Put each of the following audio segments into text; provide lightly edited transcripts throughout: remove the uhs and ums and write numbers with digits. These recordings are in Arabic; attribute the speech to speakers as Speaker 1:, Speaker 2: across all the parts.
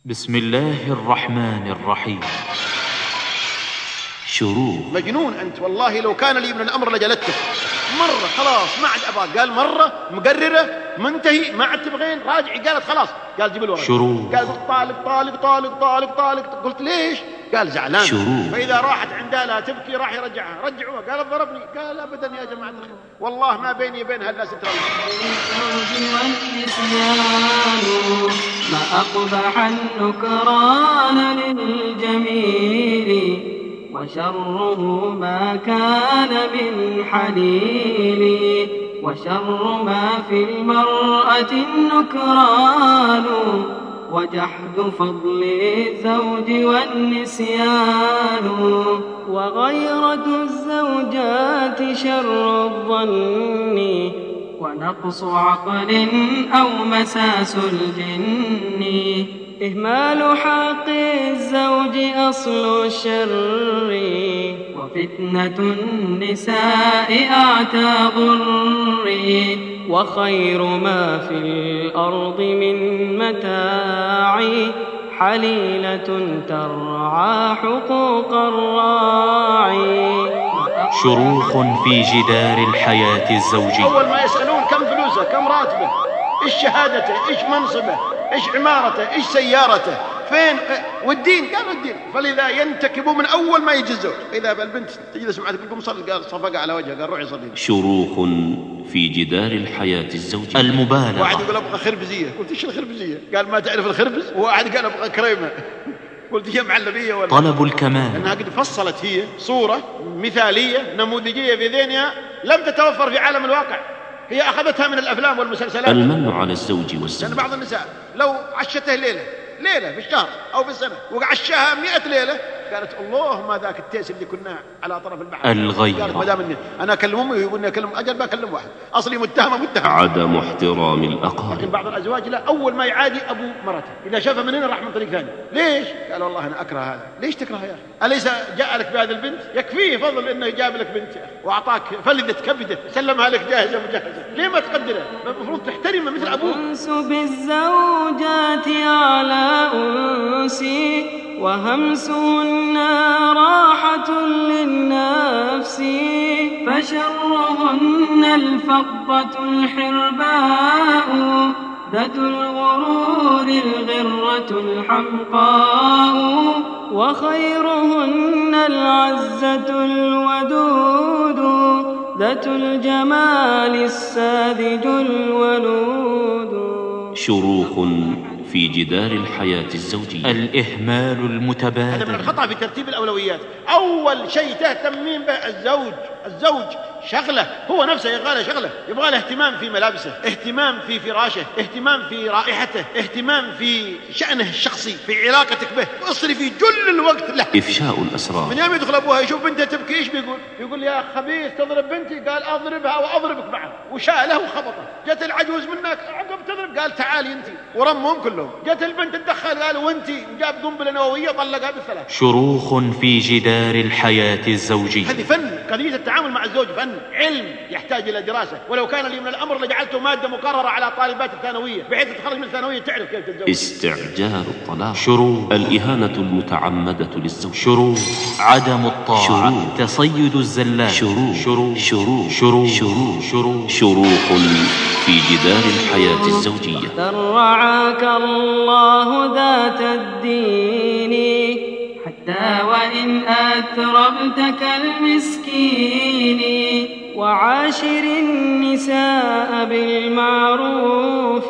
Speaker 1: بسم الله الرحمن الرحيم. شروق.
Speaker 2: مجنون أنت والله، لو كان لي من الأمر لجلدتك مرة. خلاص ما عاد أبغى. قال مرة مقررة منتهي، ما عاد تبغين راجعي. قالت خلاص. قال جيب الورق.
Speaker 1: شروق.
Speaker 2: قال طالق طالق طالق طالق طالق. قلت ليش؟ قال زعلان.
Speaker 1: شروق.
Speaker 2: فإذا راحت عندها لا تبكي راح يرجعها. رجعوها. قال ضربني. قال أبدا يا جماعة الخير، والله ما بيني وبين هالناس ستر.
Speaker 3: ما أقبح النكران للجميل، وشره ما كان من حليل، وشر ما في المرأة النكران، وجحد فضل الزوج والنسيان، وغيرة الزوجات شر الظن، ونقص عقل أو مساس الجن، إهمال حق الزوج أصل الشر، وفتنة النساء أعتى ضر، وخير ما في الأرض من متاع حليلة ترعى حقوق الراعي.
Speaker 1: شروخ في جدار الحياة الزوجية.
Speaker 2: أول ما يسألون كم فلوسه، كم راتبه، إيش شهادته، إيش منصبه، إيش عمارته، إيش سيارته، فين والدين. قالوا الدين. فلذا ينتكبوا من أول ما يجي الزوج. إذا البنت تجلس معك تقول صلي، قال صفق على وجهه، قال روحي صلي.
Speaker 1: شروخ في جدار الحياة الزوجية. المبالغة.
Speaker 2: واحد يقول أبغى خربزية. قلت إيش الخربزية؟ قال ما تعرف الخربز. وواحد قال أبغى كريمة. قلت هي معلبية ولا؟
Speaker 1: طلب الكمال.
Speaker 2: لأنها قد فصلت هي صورة مثالية نموذجية في ذهنها لم تتوفر في عالم الواقع. هي أخذتها من الأفلام والمسلسلات.
Speaker 1: المن على الزوج والزوج.
Speaker 2: لأن بعض النساء لو عشته ليلة في الشهر أو في السنة وعشاها 100 ليلة، قالت الله ما ذاك التيس اللي كنا على طرف البحر.
Speaker 1: الغيرة.
Speaker 2: قالت ما دام اني انا اكلم امي ويقولني اكلم اجل بكلم واحد اصلي متهم.
Speaker 1: عدم احترام الأقارب.
Speaker 2: لكن بعض الازواج لا، اول ما يعادي ابو مرته اذا شافها من هنا راح من طريق ثاني. ليش؟ قال والله انا اكره هذا. ليش تكره يا اخي؟ اليس جاء لك بهذه البنت؟ يكفيه فضل انه جاب لك بنت واعطاك فلذة كبده سلمها لك جاهزه مجهزه. ليه ما تقدرها؟ المفروض تحترمها مثل ابوك.
Speaker 3: أنس بالزوجات على أنسي، وهمسهن راحة للنفس، فشرهن الفضة الحرباء، ذات الغرور الغرة الحمقاء، وخيرهن العزة الودود، ذات الجمال الساذج الولود.
Speaker 1: شروخ في جدار الحياة الزوجية. الإهمال المتبادل.
Speaker 2: هذا من الخطأ في ترتيب الأولويات. أول شيء تهتمين به الزوج شغله، هو نفسه يبغى له شغله، يبغى له اهتمام في ملابسه، اهتمام في فراشه، اهتمام في رائحته، اهتمام في شأنه الشخصي، في علاقتك به. اصرفي جل الوقت له.
Speaker 1: إفشاء الأسرار.
Speaker 2: من يوم يدخل أبوها يشوف بنته تبكي ايش بيقول؟ يقول يا خبيث تضرب بنتي. قال أضربها وأضربك معها. وشاله وخبطه. جت العجوز منك عقب تضرب، قال تعالي انت، ورمهم كلهم. جت البنت تدخل، قال وانت، جاب قنبله نوويه طلقها بالثلاث.
Speaker 1: شروخ في جدار الحياة الزوجية.
Speaker 2: هذه فن. قضية التعامل مع الزوج فن، علم يحتاج إلى دراسة. ولو كان لي من الأمر لجعلته مادة مقررة على طالبات الثانوية بحيث تتخرج من الثانوية تعرف كيف تتزوج.
Speaker 1: استعجال الطلاق. شروط. الإهانة المتعمدة للزوج. شروط. عدم الطاعة. شروط. تصيد الزلات. شروط. شروط. شروط. شروط. شروط. شروط. شروط في جدار الحياة الزوجية.
Speaker 3: رعاك الله ذات الدين، حتى وإن أتربت كالمسكين، وعاشر النساء بالمعروف،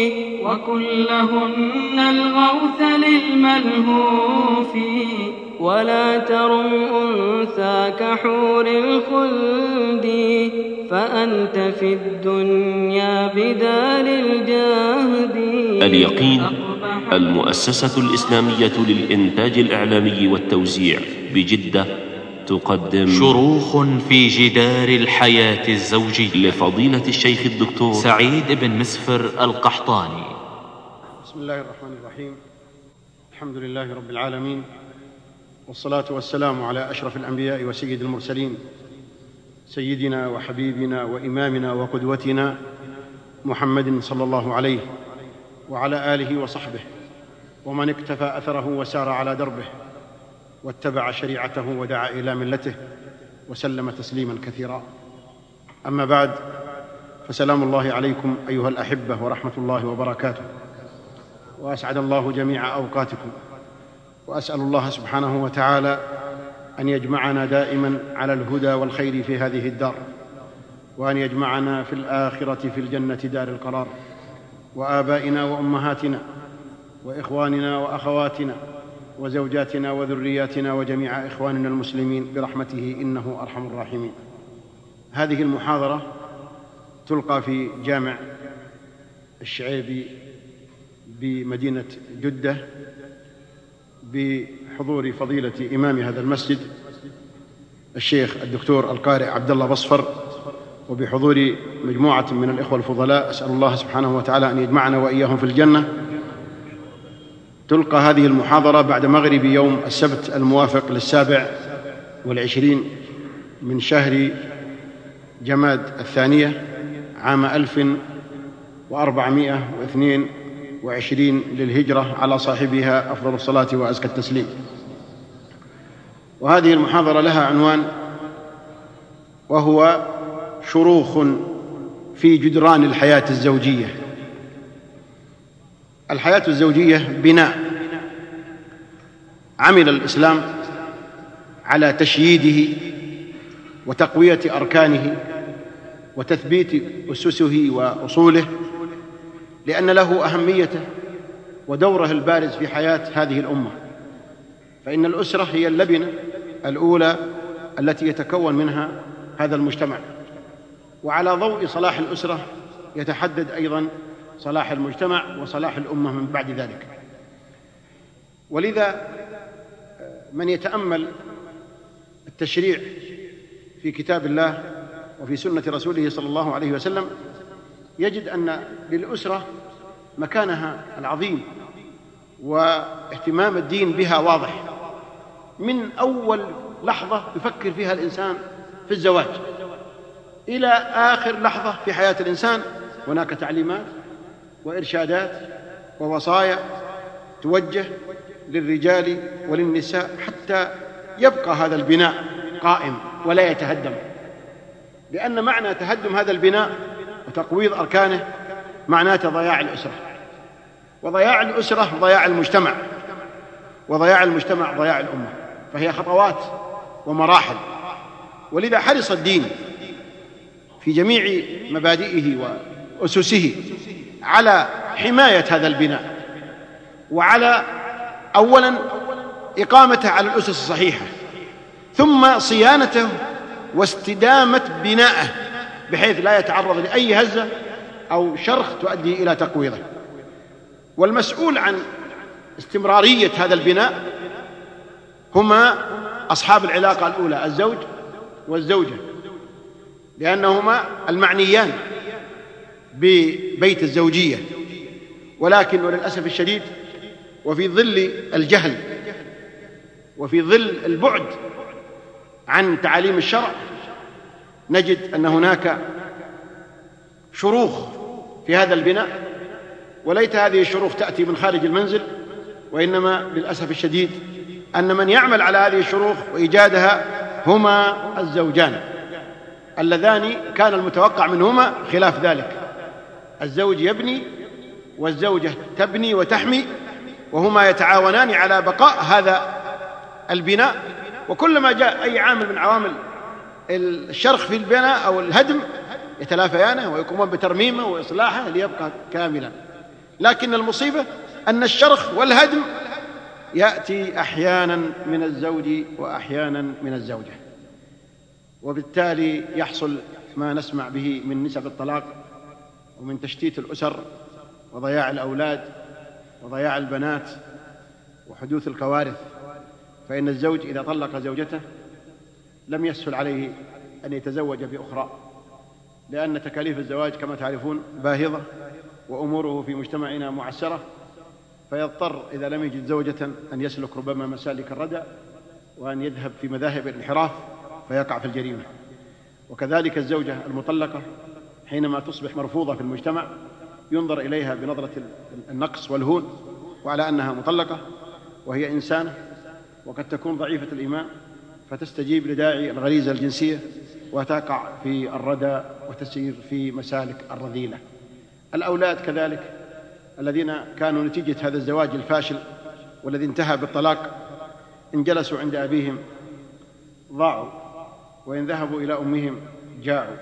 Speaker 3: وكلهن الغوث للملهوف، ولا ترم أنثى كحور الخلد، فأنت في الدنيا بدار الجهد.
Speaker 1: اليقين المؤسسة الإسلامية للإنتاج الإعلامي والتوزيع بجدة تقدم شروخ في جدار الحياة الزوجية لفضيلة الشيخ الدكتور سعيد بن مسفر القحطاني.
Speaker 2: بسم الله الرحمن الرحيم. الحمد لله رب العالمين، والصلاة والسلام على أشرف الأنبياء وسيد المرسلين، سيدنا وحبيبنا وإمامنا وقدوتنا محمد صلى الله عليه وعلى آله وصحبه ومن اقتفى أثره وسار على دربه واتبع شريعته ودعا إلى ملته وسلم تسليما كثيرا. أما بعد، فسلام الله عليكم أيها الأحبة ورحمة الله وبركاته، وأسعد الله جميع أوقاتكم، وأسأل الله سبحانه وتعالى أن يجمعنا دائما على الهدى والخير في هذه الدار، وأن يجمعنا في الآخرة في الجنة دار القرار، وآبائنا وأمهاتنا وإخواننا وأخواتنا وزوجاتنا وذرياتنا وجميع إخواننا المسلمين برحمته إنه أرحم الراحمين. هذه المحاضرة تلقى في جامع الشعيبي بمدينة جدة بحضور فضيلة إمام هذا المسجد الشيخ الدكتور القارئ عبد الله بصفر، وبحضور مجموعة من الإخوة الفضلاء. أسأل الله سبحانه وتعالى أن يجمعنا وإياهم في الجنة. تلقى هذه المحاضرة بعد مغرب يوم السبت الموافق 27 من شهر جماد الثانية عام 1422 للهجرة على صاحبها أفضل الصلاة وأزكى التسليم. وهذه المحاضرة لها عنوان، وهو شروخ في جدران الحياة الزوجية. الحياة الزوجية بناء عمل الإسلام على تشييده وتقوية أركانه وتثبيت أسسه وأصوله، لأن له أهميته ودوره البارز في حياة هذه الأمة. فإن الأسرة هي اللبنة الأولى التي يتكون منها هذا المجتمع، وعلى ضوء صلاح الأسرة يتحدد أيضا صلاح المجتمع وصلاح الأمة من بعد ذلك. ولذا من يتأمل التشريع في كتاب الله وفي سنة رسوله صلى الله عليه وسلم يجد أن للأسرة مكانها العظيم، واهتمام الدين بها واضح من أول لحظة يفكر فيها الإنسان في الزواج إلى آخر لحظة في حياة الإنسان. هناك تعليمات وإرشادات ووصايا توجه للرجال وللنساء حتى يبقى هذا البناء قائم ولا يتهدم، لأن معنى تهدم هذا البناء وتقويض أركانه معناه ضياع الأسرة، وضياع الأسرة ضياع المجتمع، وضياع المجتمع ضياع الأمة. فهي خطوات ومراحل. ولذا حرص الدين في جميع مبادئه وأسسه على حماية هذا البناء، وعلى أولا إقامته على الأسس الصحيحة، ثم صيانته واستدامة بنائه بحيث لا يتعرض لأي هزة أو شرخ تؤدي إلى تقويضه. والمسؤول عن استمرارية هذا البناء هما أصحاب العلاقة الأولى، الزوج والزوجة، لأنهما المعنيان ببيت الزوجية. ولكن وللأسف الشديد، وفي ظل الجهل وفي ظل البعد عن تعاليم الشرع، نجد أن هناك شروخ في هذا البناء، وليت هذه الشروخ تأتي من خارج المنزل، وإنما للأسف الشديد أن من يعمل على هذه الشروخ وإيجادها هما الزوجان اللذان كان المتوقع منهما خلاف ذلك. الزوج يبني والزوجة تبني وتحمي، وهما يتعاونان على بقاء هذا البناء. وكلما جاء أي عامل من عوامل الشرخ في البناء أو الهدم يتلافيانه ويقومون بترميمه وإصلاحه ليبقى كاملا. لكن المصيبة أن الشرخ والهدم يأتي أحيانا من الزوج وأحيانا من الزوجة، وبالتالي يحصل ما نسمع به من نسب الطلاق ومن تشتيت الأسر وضياع الأولاد وضياع البنات وحدوث الكوارث. فإن الزوج إذا طلق زوجته لم يسهل عليه أن يتزوج بأخرى، لأن تكاليف الزواج كما تعرفون باهظة، وأموره في مجتمعنا معسرة، فيضطر إذا لم يجد زوجة أن يسلك ربما مسالك الردى، وأن يذهب في مذاهب الانحراف فيقع في الجريمة. وكذلك الزوجة المطلقة حينما تصبح مرفوضة في المجتمع ينظر إليها بنظرة النقص والهون، وعلى أنها مطلقة وهي إنسانة وقد تكون ضعيفة الإيمان فتستجيب لداعي الغريزة الجنسية وتقع في الردى وتسير في مسالك الرذيلة. الأولاد كذلك الذين كانوا نتيجة هذا الزواج الفاشل والذي انتهى بالطلاق، إن جلسوا عند أبيهم ضاعوا، وإن ذهبوا إلى أمهم جاعوا،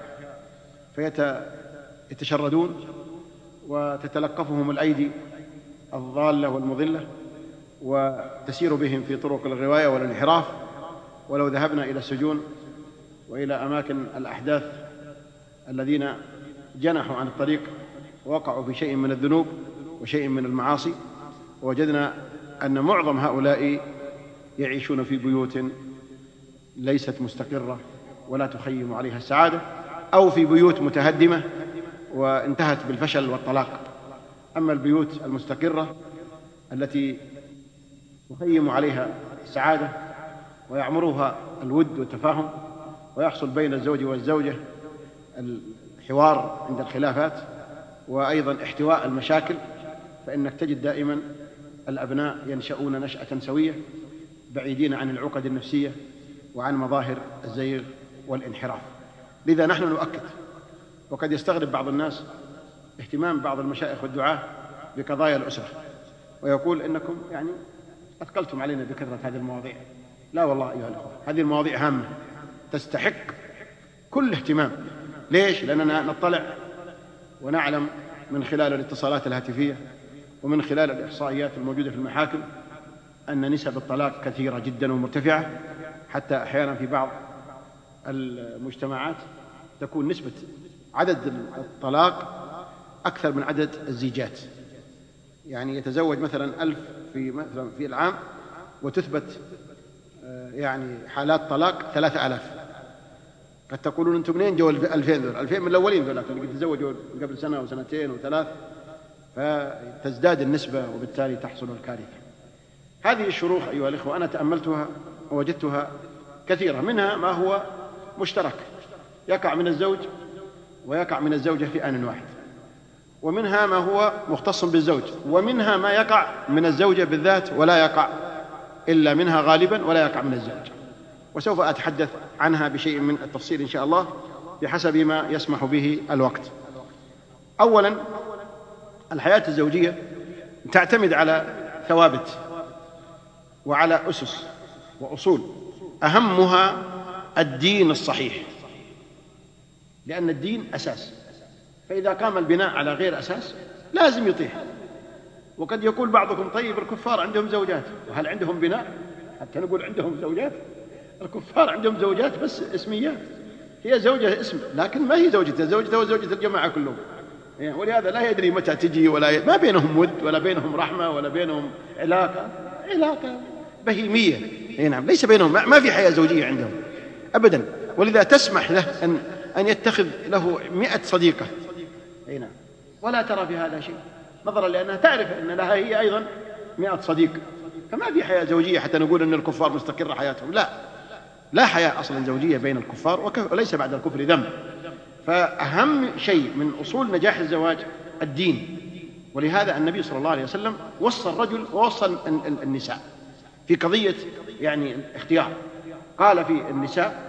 Speaker 2: فيتشردون وتتلقفهم الأيدي الضالة والمضلة وتسير بهم في طرق الغواية والانحراف. ولو ذهبنا إلى السجون وإلى أماكن الأحداث الذين جنحوا عن الطريق ووقعوا في شيء من الذنوب وشيء من المعاصي، ووجدنا أن معظم هؤلاء يعيشون في بيوت ليست مستقرة ولا تخيم عليها السعادة، أو في بيوت متهدمة وانتهت بالفشل والطلاق. أما البيوت المستقرة التي تخيم عليها السعادة ويعمرها الود والتفاهم ويحصل بين الزوج والزوجة الحوار عند الخلافات وأيضا احتواء المشاكل، فإنك تجد دائما الأبناء ينشؤون نشأة سوية بعيدين عن العقد النفسية وعن مظاهر الزيغ والانحراف. لذا نحن نؤكد، وقد يستغرب بعض الناس اهتمام بعض المشايخ والدعاة بقضايا الأسرة ويقول إنكم أثقلتم علينا بكثرة هذه المواضيع. لا والله أيها الأخوة، هذه المواضيع هامة تستحق كل اهتمام. ليش؟ لأننا نطلع ونعلم من خلال الاتصالات الهاتفية ومن خلال الإحصائيات الموجودة في المحاكم أن نسب الطلاق كثيرة جدا ومرتفعة، حتى أحيانا في بعض المجتمعات تكون نسبة عدد الطلاق أكثر من عدد الزيجات. يتزوج مثلا 1000 في العام وتثبت حالات طلاق 3000. قد تقولون أنتم منين جو 2000 دول؟ 2000 من الأولين ذولا اللي تزوجوا قبل سنة وسنتين وثلاث، فتزداد النسبة وبالتالي تحصل الكارثة. هذه الشروخ أيها الإخوة أنا تأملتها ووجدتها كثيرة، منها ما هو مشترك يقع من الزوج ويقع من الزوجة في آن واحد، ومنها ما هو مختص بالزوج، ومنها ما يقع من الزوجة بالذات ولا يقع إلا منها غالبا ولا يقع من الزوج، وسوف أتحدث عنها بشيء من التفصيل إن شاء الله بحسب ما يسمح به الوقت. أولا، الحياة الزوجية تعتمد على ثوابت وعلى أسس وأصول، أهمها الدين الصحيح، لأن الدين أساس، فإذا قام البناء على غير أساس لازم يطيح. وقد يقول بعضكم طيب الكفار عندهم زوجات، وهل عندهم بناء حتى نقول عندهم زوجات؟ الكفار عندهم زوجات بس اسميات، هي زوجة اسم لكن ما هي زوجته، زوجته وزوجة الجماعة كلهم، ولهذا لا يدري متى تجي ما بينهم ود ولا بينهم رحمة ولا بينهم علاقة بهيمية. نعم، ليس بينهم، ما في حياة زوجية عندهم أبدا. ولذا تسمح له أن يتخذ له 100 صديقة، نعم، ولا ترى في هذا شيء، نظرا لأنها تعرف أن لها هي أيضا 100 صديق، فما في حياة زوجية حتى نقول أن الكفار مستقرة حياتهم. لا حياة أصلا زوجية بين الكفار، وليس بعد الكفر ذنب. فأهم شيء من أصول نجاح الزواج الدين، ولهذا النبي صلى الله عليه وسلم وصى الرجل ووصى النساء في قضية الاختيار. قال في النساء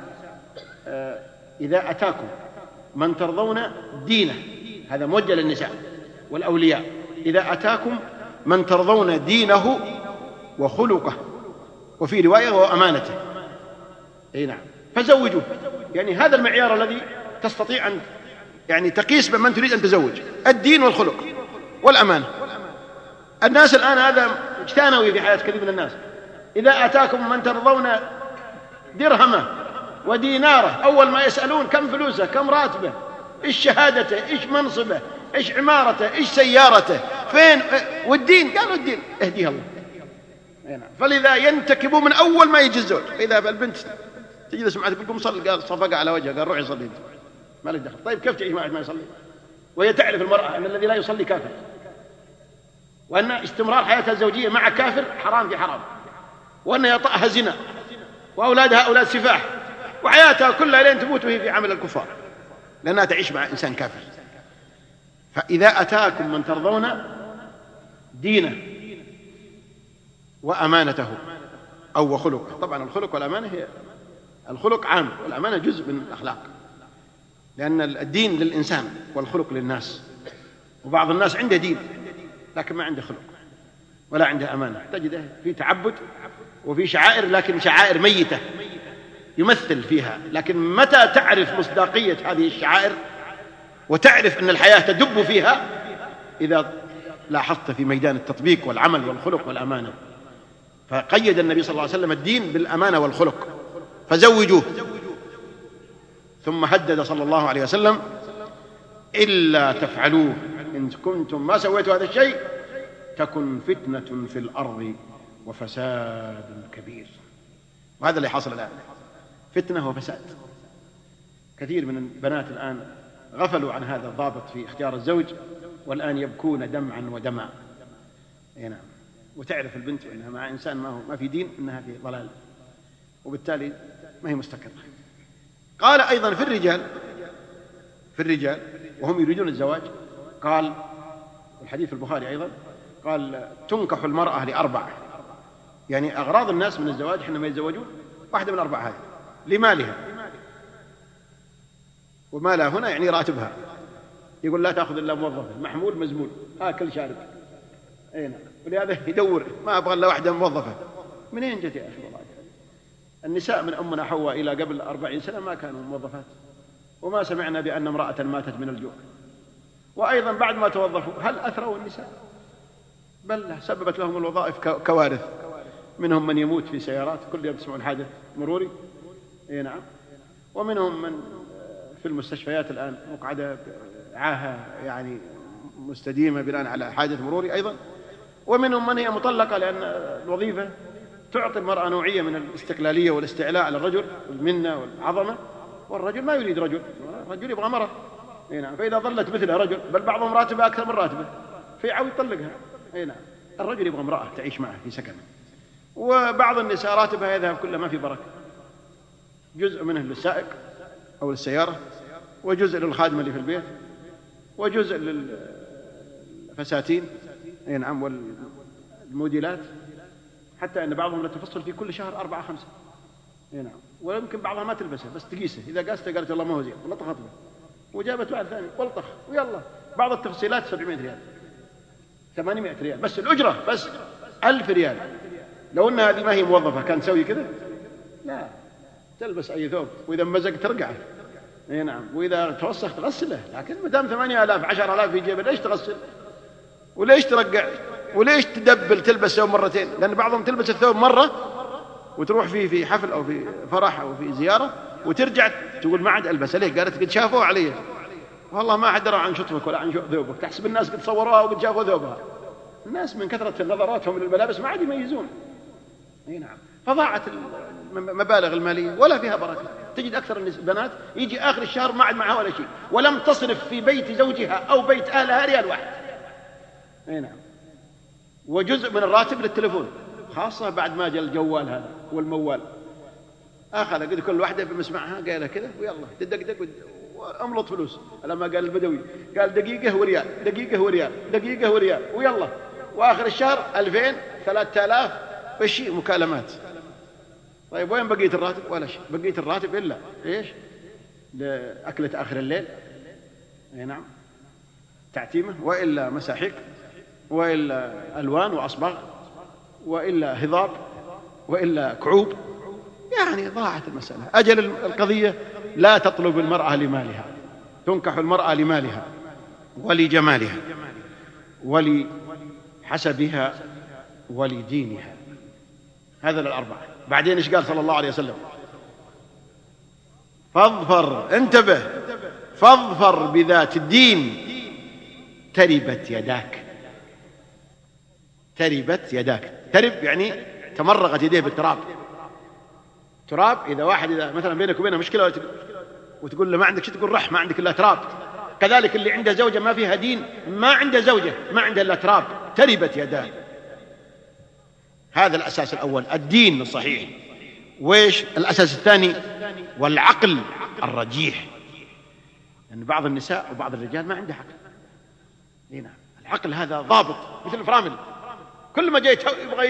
Speaker 2: إذا أتاكم من ترضون دينه، هذا موجه للنساء والأولياء، إذا أتاكم من ترضون دينه وخلقه، وفي رواية وأمانته، نعم، فزوجوه. هذا المعيار الذي تستطيع أن تقيس بمن تريد أن تزوج، الدين والخلق والأمانة. الناس الآن هذا ثانوي في حياة كثير من الناس. إذا أتاكم من ترضون درهمه وديناره، أول ما يسألون كم فلوسه، كم راتبه، إيش شهادته، إيش منصبه، إيش عمارته، إيش سيارته، فين، والدين، قالوا الدين اهديها الله. فلذا ينتكبوا من أول ما يجي الزوج. إذا البنت تجلس معه تقول قم صلي، قال صفق على وجهه، قال روحي صلي، ما لك دخل. طيب كيف تعيش ما يصلي؟ وهي تعرف المرأة أن الذي لا يصلي كافر، وأن استمرار حياتها الزوجية مع كافر حرام في حرام، وأن يطأها زنا، وأولادها أولاد سفاح، وحياتها كلها لين تموت وهي في عمل الكفار، لأنها تعيش مع إنسان كافر. فإذا أتاكم من ترضون دينه وأمانته أو وخلقه. طبعا الخلق والأمانة هي الخلق عام والأمانة جزء من الأخلاق، لأن الدين للإنسان والخلق للناس. وبعض الناس عنده دين لكن ما عنده خلق ولا عنده أمانة، تجده في تعبد وفي شعائر لكن شعائر ميتة يمثل فيها. لكن متى تعرف مصداقية هذه الشعائر وتعرف أن الحياة تدب فيها؟ إذا لاحظت في ميدان التطبيق والعمل والخلق والأمانة. فقيد النبي صلى الله عليه وسلم الدين بالأمانة والخلق، فزوجوه. ثم هدد صلى الله عليه وسلم: إلا تفعلوه إن كنتم ما سويتوا هذا الشيء تكن فتنة في الأرض وفساد كبير. وهذا اللي حصل الآن، فتنة وفساد. كثير من البنات الآن غفلوا عن هذا الضابط في اختيار الزوج، والآن يبكون دمعا ودمعا. نعم. وتعرف البنت أنها مع إنسان ما في دين أنها في ضلال، وبالتالي ما هي مستقرة. قال أيضا في الرجال وهم يريدون الزواج، قال الحديث في البخاري أيضا، قال: تنكح المرأة لأربع. يعني أغراض الناس من الزواج حينما يتزوجون واحدة من الأربع هذه: لمالها، ومالها هنا يعني راتبها. يقول لا تأخذ إلا موظفة محمول مزمول آكل شارب. نعم. ولهذا يدور ما أبغى إلا واحدة موظفة. منين جت يا أخي؟ والله النساء من أمنا حواء إلى قبل 40 سنة ما كانوا موظفات، وما سمعنا بأن امرأة ماتت من الجوع. وأيضا بعد ما توظفوا هل أثروا النساء؟ بل سببت لهم الوظائف كوارث. منهم من يموت في سيارات، كل يوم تسمعون حادث مروري. نعم. ومنهم من في المستشفيات الآن مقعدة عاهة يعني مستديمة بناء على حادث مروري أيضا. ومنهم من هي مطلقة لأن الوظيفة تعطي المرأة نوعية من الاستقلالية والاستعلاء على الرجل، المنة والعظمة، والرجل ما يريد رجل، الرجل يبغى مرأة. نعم. فإذا ظلت مثلها رجل، بل بعضهم راتبه أكثر من راتبه، فيعاود يطلقها. نعم. الرجل يبغى امرأة تعيش معه في سكن. وبعض النساء راتبها يذهب كله ما في بركة، جزء منه للسائق أو للسيارة، وجزء للخادمة اللي في البيت، وجزء للفساتين نعم والموديلات، حتى أن بعضهم لتفصل في كل شهر 4 5. نعم. ويمكن بعضها ما تلبسها بس تقيسه، إذا قاسته قالت الله ما هو زين ولطخت به، وجابت واحد ثاني ولطخ ويلا. بعض التفصيلات 700 ريال 800 ريال بس الأجرة، بس 1000 ريال. لو أن هذه ما هي موظفة كان تسوي كذا؟ لا، تلبس أي ثوب، وإذا مزق ترقعه. نعم. وإذا توسخ تغسله. لكن مدام 8000 10,000 في جيبه ليش تغسل؟ وليش ترقع؟ وليش تدبل تلبس ثوب مرتين؟ لأن بعضهم تلبس الثوب مرة وتروح في حفل أو في فرح أو في زيارة وترجع تقول ما عاد ألبس. ليه؟ قالت قد شافوه علي. والله ما حد درى عن شطفك ولا عن ثوبك، تحسب الناس قد صوروها وقد شافوا ثوبها. الناس من كثرة نظراتهم للملابس ما عاد يميزون. نعم. فضاعت المبالغ المالية ولا فيها بركة. تجد أكثر البنات يجي آخر الشهر ما عاد معها ولا شيء، ولم تصرف في بيت زوجها أو بيت أهلها ريال واحد. نعم. وجزء من الراتب للتلفون، خاصة بعد ما جاء الجوال هذا والموال. أخذ قد كل واحدة بمسمعها قالها كذا ويلا تدقدق وأملط فلوس. لما قال البدوي قال دقيقة وريال، دقيقة وريال، دقيقة وريال، ويلا. وآخر الشهر 2000 3000 بشي مكالمات. طيب وين بقية الراتب؟ ولا شيء. بقية الراتب إلا إيش؟ لأكلة آخر الليل. نعم. تعتيمة، وإلا مساحيق، وإلا ألوان وأصباغ، وإلا هضاب، وإلا كعوب. يعني ضاعت المسألة. أجل القضية لا تطلب المرأة لمالها، تنكح المرأة لمالها ولجمالها ولحسبها ولدينها. هذا الأربعة. بعدين إيش قال صلى الله عليه وسلم؟ فاظفر، انتبه، فاظفر بذات الدين تربت يداك. تربت يداك، ترب يعني تمرغت يديه بالتراب. تراب إذا واحد إذا مثلا بينك وبينه مشكلة وتقول له ما عندك شيء، تقول رح ما عندك إلا تراب. كذلك اللي عنده زوجة ما فيها دين، ما عنده زوجة ما عنده إلا تراب، تربت يداه. هذا الأساس الأول، الدين الصحيح. وإيش الأساس الثاني؟ والعقل الرجيح. لأن يعني بعض النساء وبعض الرجال ما عنده عقل. هنا العقل هذا ضابط مثل الفرامل، كل ما جاي يبغى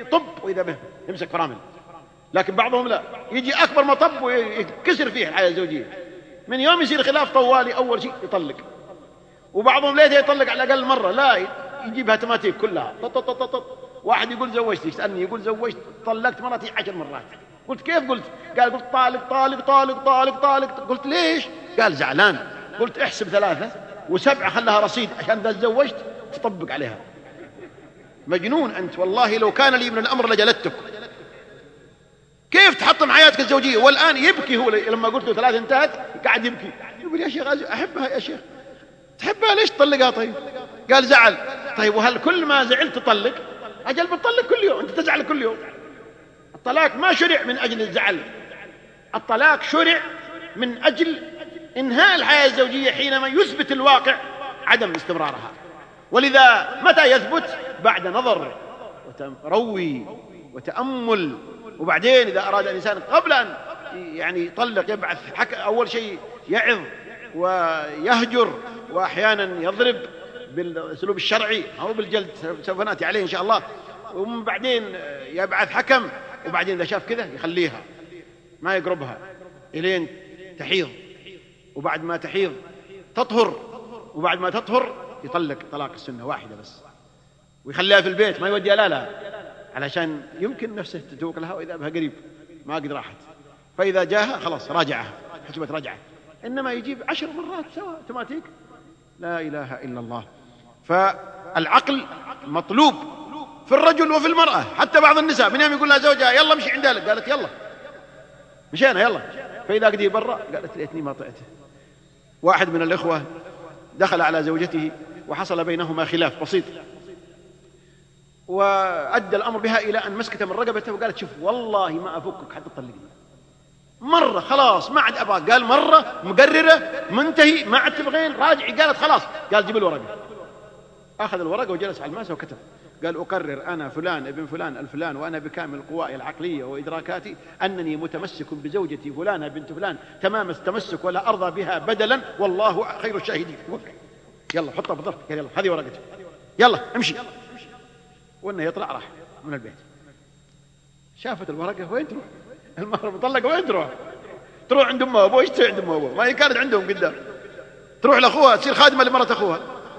Speaker 2: يطب وإذا به يمسك فرامل. لكن بعضهم لا، يجي أكبر مطب ويكسر فيه الحياة الزوجية. من يوم يصير خلاف طوالي أول شيء يطلق. وبعضهم ليته يطلق على الأقل مرة، لا يجيبها تماتيك كلها واحد يقول زوجت، يسألني يقول زوجت طلقت مرتي 10 مرات. قلت كيف؟ قلت طالق طالق طالق طالق طالق. قلت ليش؟ قال زعلان. قلت احسب 3 و7 خلها رصيد عشان إذا تزوجت تطبق عليها. مجنون أنت والله، لو كان لي من الأمر لجلدتك. كيف تحطم حياتك الزوجية؟ والآن يبكي هو لما قلت له 3 انتهت قاعد يبكي. يقول يا شيخ أحبها يا شيخ. تحبها ليش تطلقها طيب؟ قال زعل. طيب وهل كل ما زعلت تطلق؟ أجل بتطلق كل يوم، أنت تزعل كل يوم. الطلاق ما شرع من أجل الزعل، الطلاق شرع من أجل إنهاء الحياة الزوجية حينما يثبت الواقع عدم استمرارها. ولذا متى يثبت؟ بعد نظر وتروي وتأمل. وبعدين إذا أراد الإنسان قبل أن يعني يطلق يبعث أول شيء يعظ ويهجر، وأحيانا يضرب بالأسلوب الشرعي أو بالجلد، سوف نأتي عليه إن شاء الله. ومن بعدين يبعث حكم، وبعدين إذا شاف كذا يخليها ما يقربها إلين تحيض، وبعد ما تحيض تطهر، وبعد ما تطهر يطلق طلاق السنة واحدة بس، ويخليها في البيت ما يوديها لا علشان يمكن نفسه تتوق لها، وإذا بها قريب ما قد راحت، فإذا جاها خلاص راجعها حسبت رجعت. إنما يجيب 10 مرات سوا تماتيك، لا إله إلا الله. فالعقل مطلوب في الرجل وفي المرأة. حتى بعض النساء من يوم يقول لها زوجها يلا مشي عند أهلك، قالت يلا مشينا يلا. فإذا قدي برا قالت ليتني ما طعته. واحد من الإخوة دخل على زوجته وحصل بينهما خلاف بسيط، وأدى الأمر بها إلى أن مسكت من رقبته وقالت شوف والله ما أفكك حتى تطلقني مرة، خلاص ما عاد أبغاك. قال مرة مقررة منتهي ما عاد تبغين راجعي. قالت خلاص. قال جيب الورقة. أخذ الورقة وجلس على الماسة وكتب. قال أقرر أنا فلان ابن فلان الفلان وأنا بكامل قوائي العقلية وإدراكاتي أنني متمسك بزوجتي فلانة بنت فلان تمام التمسك ولا أرضى بها بدلا، والله خير الشاهدين. يلا حطها في ظرف. قال يلا هذه ورقتي يلا امشي. وإنه يطلع راح من البيت. شافت الورقة وين تروح؟ المرة مطلقة وين تروح؟ تروح عند أمها وأبوها. ايش تسوي عند أمها وأبوها؟ ما هي كانت عندهم قدام. تروح لأخوها تصير خادمة لمرة أخوها.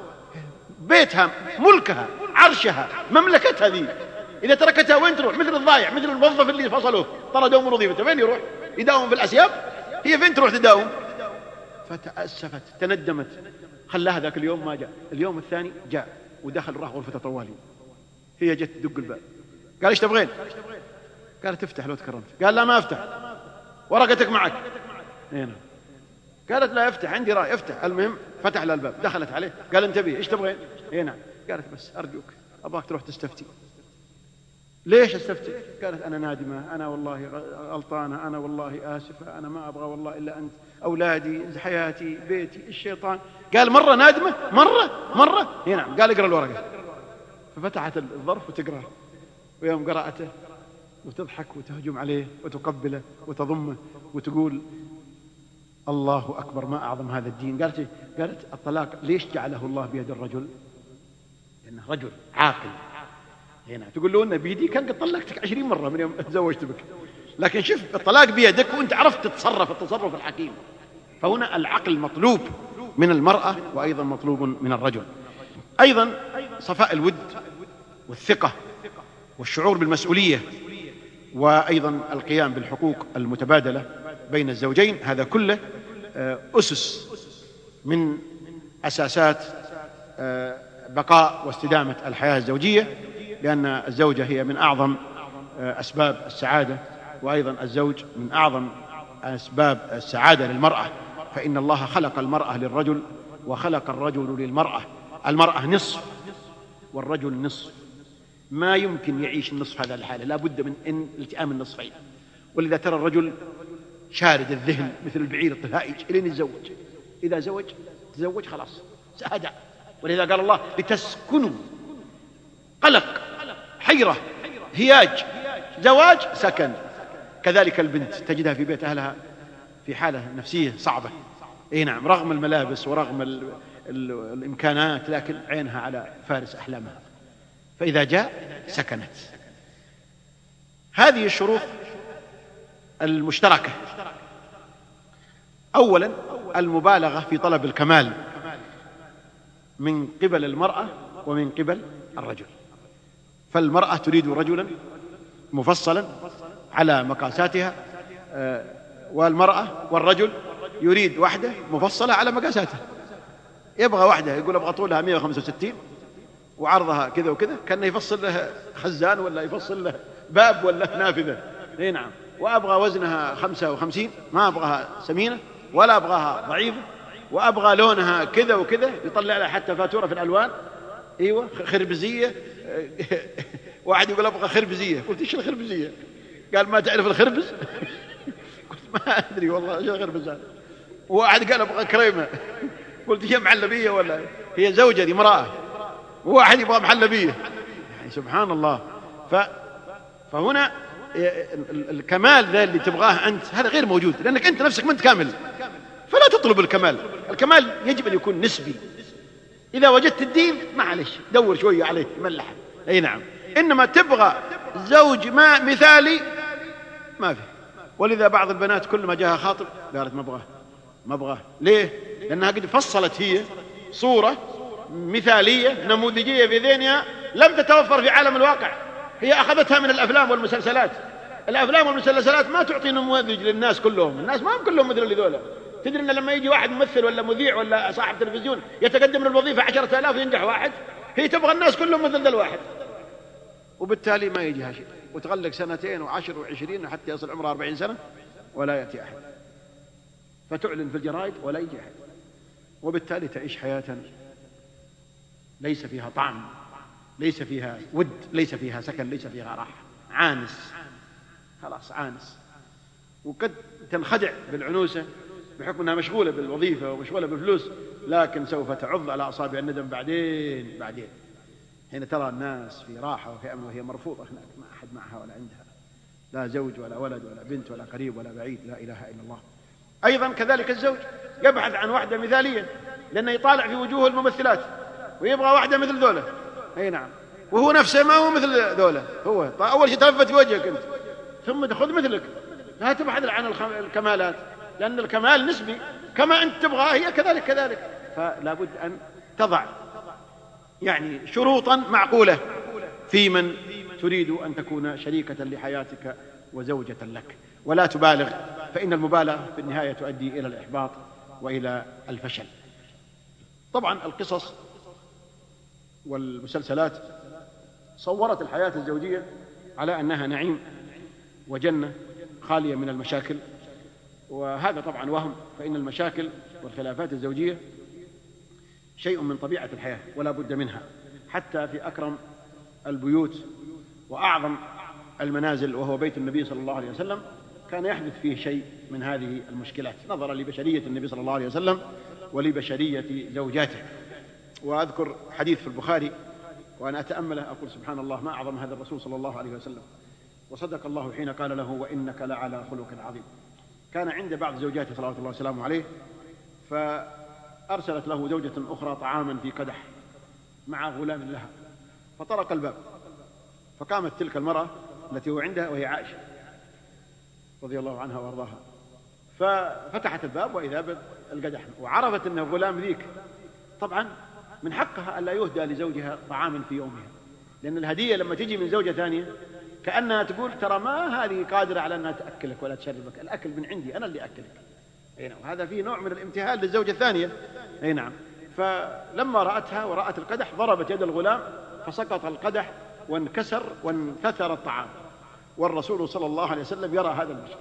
Speaker 2: بيتها ملكها عرشها مملكتها ذي، إذا تركتها وين تروح؟ مثل الضايع، مثل الموظف اللي فصلوه طردوه من وظيفته، وين يروح؟ يداوم في الأسياب؟ هي فين تروح تداوم؟ فتأسفت تندمت. خلاها ذاك اليوم ما جاء. اليوم الثاني جاء ودخل راح غرفة طوالي. هي جت تدق الباب. قال ايش تبغين؟ قالت افتح لو تكرمت. قال لا ما افتح، ورقتك معك. هنا قالت لا افتح عندي رأي افتح. المهم فتح لها الباب، دخلت عليه قال انتبه ايش تبغين؟ هنا قالت بس أرجوك أبغاك تروح تستفتي. ليش استفتي؟ قالت أنا نادمة، أنا والله غلطانة، أنا والله آسفة، أنا ما أبغى والله إلا أنت، أولادي حياتي بيتي الشيطان. قال مرة نادمة مرة نعم. قال اقرأ الورقة. ففتحت الظرف وتقرأ، ويوم قرأته وتضحك وتهجم عليه وتقبله وتضمه وتقول الله أكبر ما أعظم هذا الدين. قالت الطلاق ليش جعله الله بيد الرجل؟ لأنه رجل عاقل. هنا تقول له إن بيدي كان قد طلقتك 20 مرة من يوم تزوجت بك، لكن شوف الطلاق بيدك وأنت عرفت تتصرف التصرف الحكيم. فهنا العقل مطلوب من المرأة وأيضا مطلوب من الرجل. أيضا صفاء الود والثقة والشعور بالمسؤولية، وأيضا القيام بالحقوق المتبادلة بين الزوجين. هذا كله أسس من أساسات بقاء واستدامة الحياة الزوجية، لأن الزوجة هي من أعظم أسباب السعادة، وأيضا الزوج من أعظم أسباب السعادة للمرأة. فإن الله خلق المرأة للرجل وخلق الرجل للمرأة. المرأة نصف والرجل نصف، ما يمكن يعيش النصف هذا الحالة، لا بد من التئام النصفين. ولذا ترى الرجل شارد الذهن مثل البعير الطهائج إلين يتزوج. إذا تزوج خلاص سعادة. ولذا قال الله لتسكنوا، قلق حيرة هياج، زواج سكن. كذلك البنت تجدها في بيت أهلها في حالة نفسية صعبة، اي نعم، رغم الملابس ورغم الإمكانات، لكن عينها على فارس أحلامها. فإذا جاء سكنت. هذه الشروط المشتركة: أولا المبالغة في طلب الكمال من قبل المرأة ومن قبل الرجل، فالمرأة تريد رجلا مفصلا على مقاساتها، والرجل يريد وحدة مفصلة على مقاساتها. يبغى وحدة يقول أبغى طولها 165 وعرضها كذا وكذا، كأنه يفصل له خزان ولا يفصل له باب ولا نافذة. اي نعم. وأبغى وزنها 55، ما أبغاها سمينة ولا أبغاها ضعيفة، وأبغى لونها كذا وكذا، يطلع لها حتى فاتورة في الألوان. ايوه خربزية. واحد يقول أبغى خربزية، قلت ايش الخربزية؟ قال ما تعرف الخربز؟ قلت ما أدري والله ايش الخربز هذا. وواحد قال أبغى كريمة، قلت هي معلبية ولا هي زوجة دي امرأة؟ وواحد يبغى محلبية. يعني سبحان الله. فهنا الكمال ذا اللي تبغاه أنت هذا غير موجود، لأنك أنت نفسك ما أنت كامل، فلا تطلب الكمال. الكمال يجب أن يكون نسبي. إذا وجدت الدين معلش دور شوية عليه ملح. أي نعم. إنما تبغى زوج ما مثالي ما فيه. ولذا بعض البنات كل ما جاها خاطب قالت ما أبغاه. ليه؟ لأنها قد فصلت هي صورة مثالية نموذجية في ذهنها لم تتوفر في عالم الواقع. هي أخذتها من الأفلام والمسلسلات. الأفلام والمسلسلات ما تعطي نموذج للناس كلهم. الناس ما هم كلهم مثل اللي ذولا. تدري أن لما يجي واحد ممثل ولا مذيع ولا صاحب تلفزيون يتقدم للوظيفة 10,000 ينجح واحد، هي تبغى الناس كلهم مثل ذا الواحد، وبالتالي ما يجيها شيء، وتغلق 2 و10 و20 حتى يصل عمره 40 سنة ولا يأتي أحد، فتعلن في الجرائد ولا يجي أحد، وبالتالي تعيش حياة ليس فيها طعم، ليس فيها ود، ليس فيها سكن، ليس فيها راحة، عانس، خلاص عانس. وقد تنخدع بالعنوسة بحكم أنها مشغولة بالوظيفة ومشغولة بالفلوس، لكن سوف تعض على أصابع الندم بعدين حين ترى الناس في راحة وفي أمن وهي مرفوضة هناك، ما أحد معها ولا عندها لا زوج ولا ولد ولا بنت ولا قريب ولا بعيد، لا إله إلا الله. أيضا كذلك الزوج يبحث عن واحدة مثالية، لأنه يطالع في وجوه الممثلات ويبغى واحدة مثل ذولا. أي نعم. وهو نفسه ما هو مثل ذولا. هو أول شيء تلفت في وجهك أنت، ثم خذ مثلك. لا تبحث عن الكمالات، لأن الكمال نسبي، كما أنت تبغاه هي كذلك. فلا بد أن تضع يعني شروطا معقولة في من تريد أن تكون شريكة لحياتك وزوجة لك، ولا تبالغ، فإن المبالغة في النهاية تؤدي إلى الإحباط وإلى الفشل. طبعا القصص والمسلسلات صورت الحياة الزوجية على أنها نعيم وجنة خالية من المشاكل، وهذا طبعا وهم، فإن المشاكل والخلافات الزوجية شيء من طبيعة الحياة ولا بد منها، حتى في أكرم البيوت وأعظم المنازل وهو بيت النبي صلى الله عليه وسلم كان يحدث فيه شيء من هذه المشكلات نظرا لبشرية النبي صلى الله عليه وسلم ولبشرية زوجاته. وأذكر حديث في البخاري وأنا أتأمله أقول سبحان الله ما أعظم هذا الرسول صلى الله عليه وسلم، وصدق الله حين قال له وإنك لعلى خلق عظيم. كان عند بعض زوجاته صلوات الله وسلامه عليه، فأرسلت له زوجة أخرى طعاما في قدح مع غلام لها، فطرق الباب، فقامت تلك المرأة التي هو عندها وهي عائشة رضي الله عنها وارضاها، ففتحت الباب وإذا بالقدح، وعرفت أنه غلام ذيك. طبعا من حقها ألا يهدى لزوجها طعاما في يومها، لأن الهدية لما تجي من زوجة ثانية كأنها تقول ترى ما هذه قادرة على أنها تأكلك ولا تشربك، الأكل من عندي أنا اللي أكلك. أي نعم. وهذا فيه نوع من الامتهان للزوجة الثانية. أي نعم. فلما رأتها ورأت القدح ضربت يد الغلام فسقط القدح وانكسر وانثثر الطعام، والرسول صلى الله عليه وسلم يرى هذا المشهد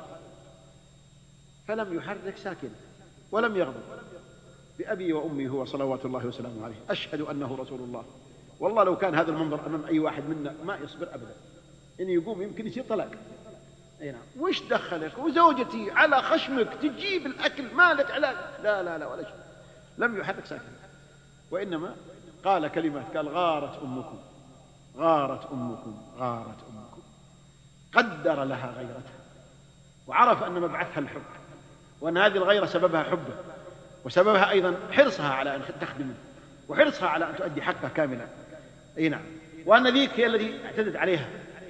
Speaker 2: فلم يحرك ساكنا ولم يغضب. بأبي وأمي هو صلوات الله وسلامه عليه أشهد أنه رسول الله. والله لو كان هذا المنظر أمام أي واحد منا ما يصبر أبدا، إن يقوم يمكن يصير طلاق. أي نعم. وش دخلك وزوجتي على خشمك تجيب الأكل مالك علاقة؟ لا لا لا ولا شيء. لم يحرك ساكنا، وإنما قال كلمات، قال غارت أمكم غارت أمكم غارت أمكم. قدر لها غيرتها وعرف أن مبعثها الحب، وأن هذه الغيرة سببها حبه، وسببها أيضا حرصها على أن تخدمه، وحرصها على أن تؤدي حقها كاملا. أي نعم. وأن ذيك هي الذي اعتدت عليها،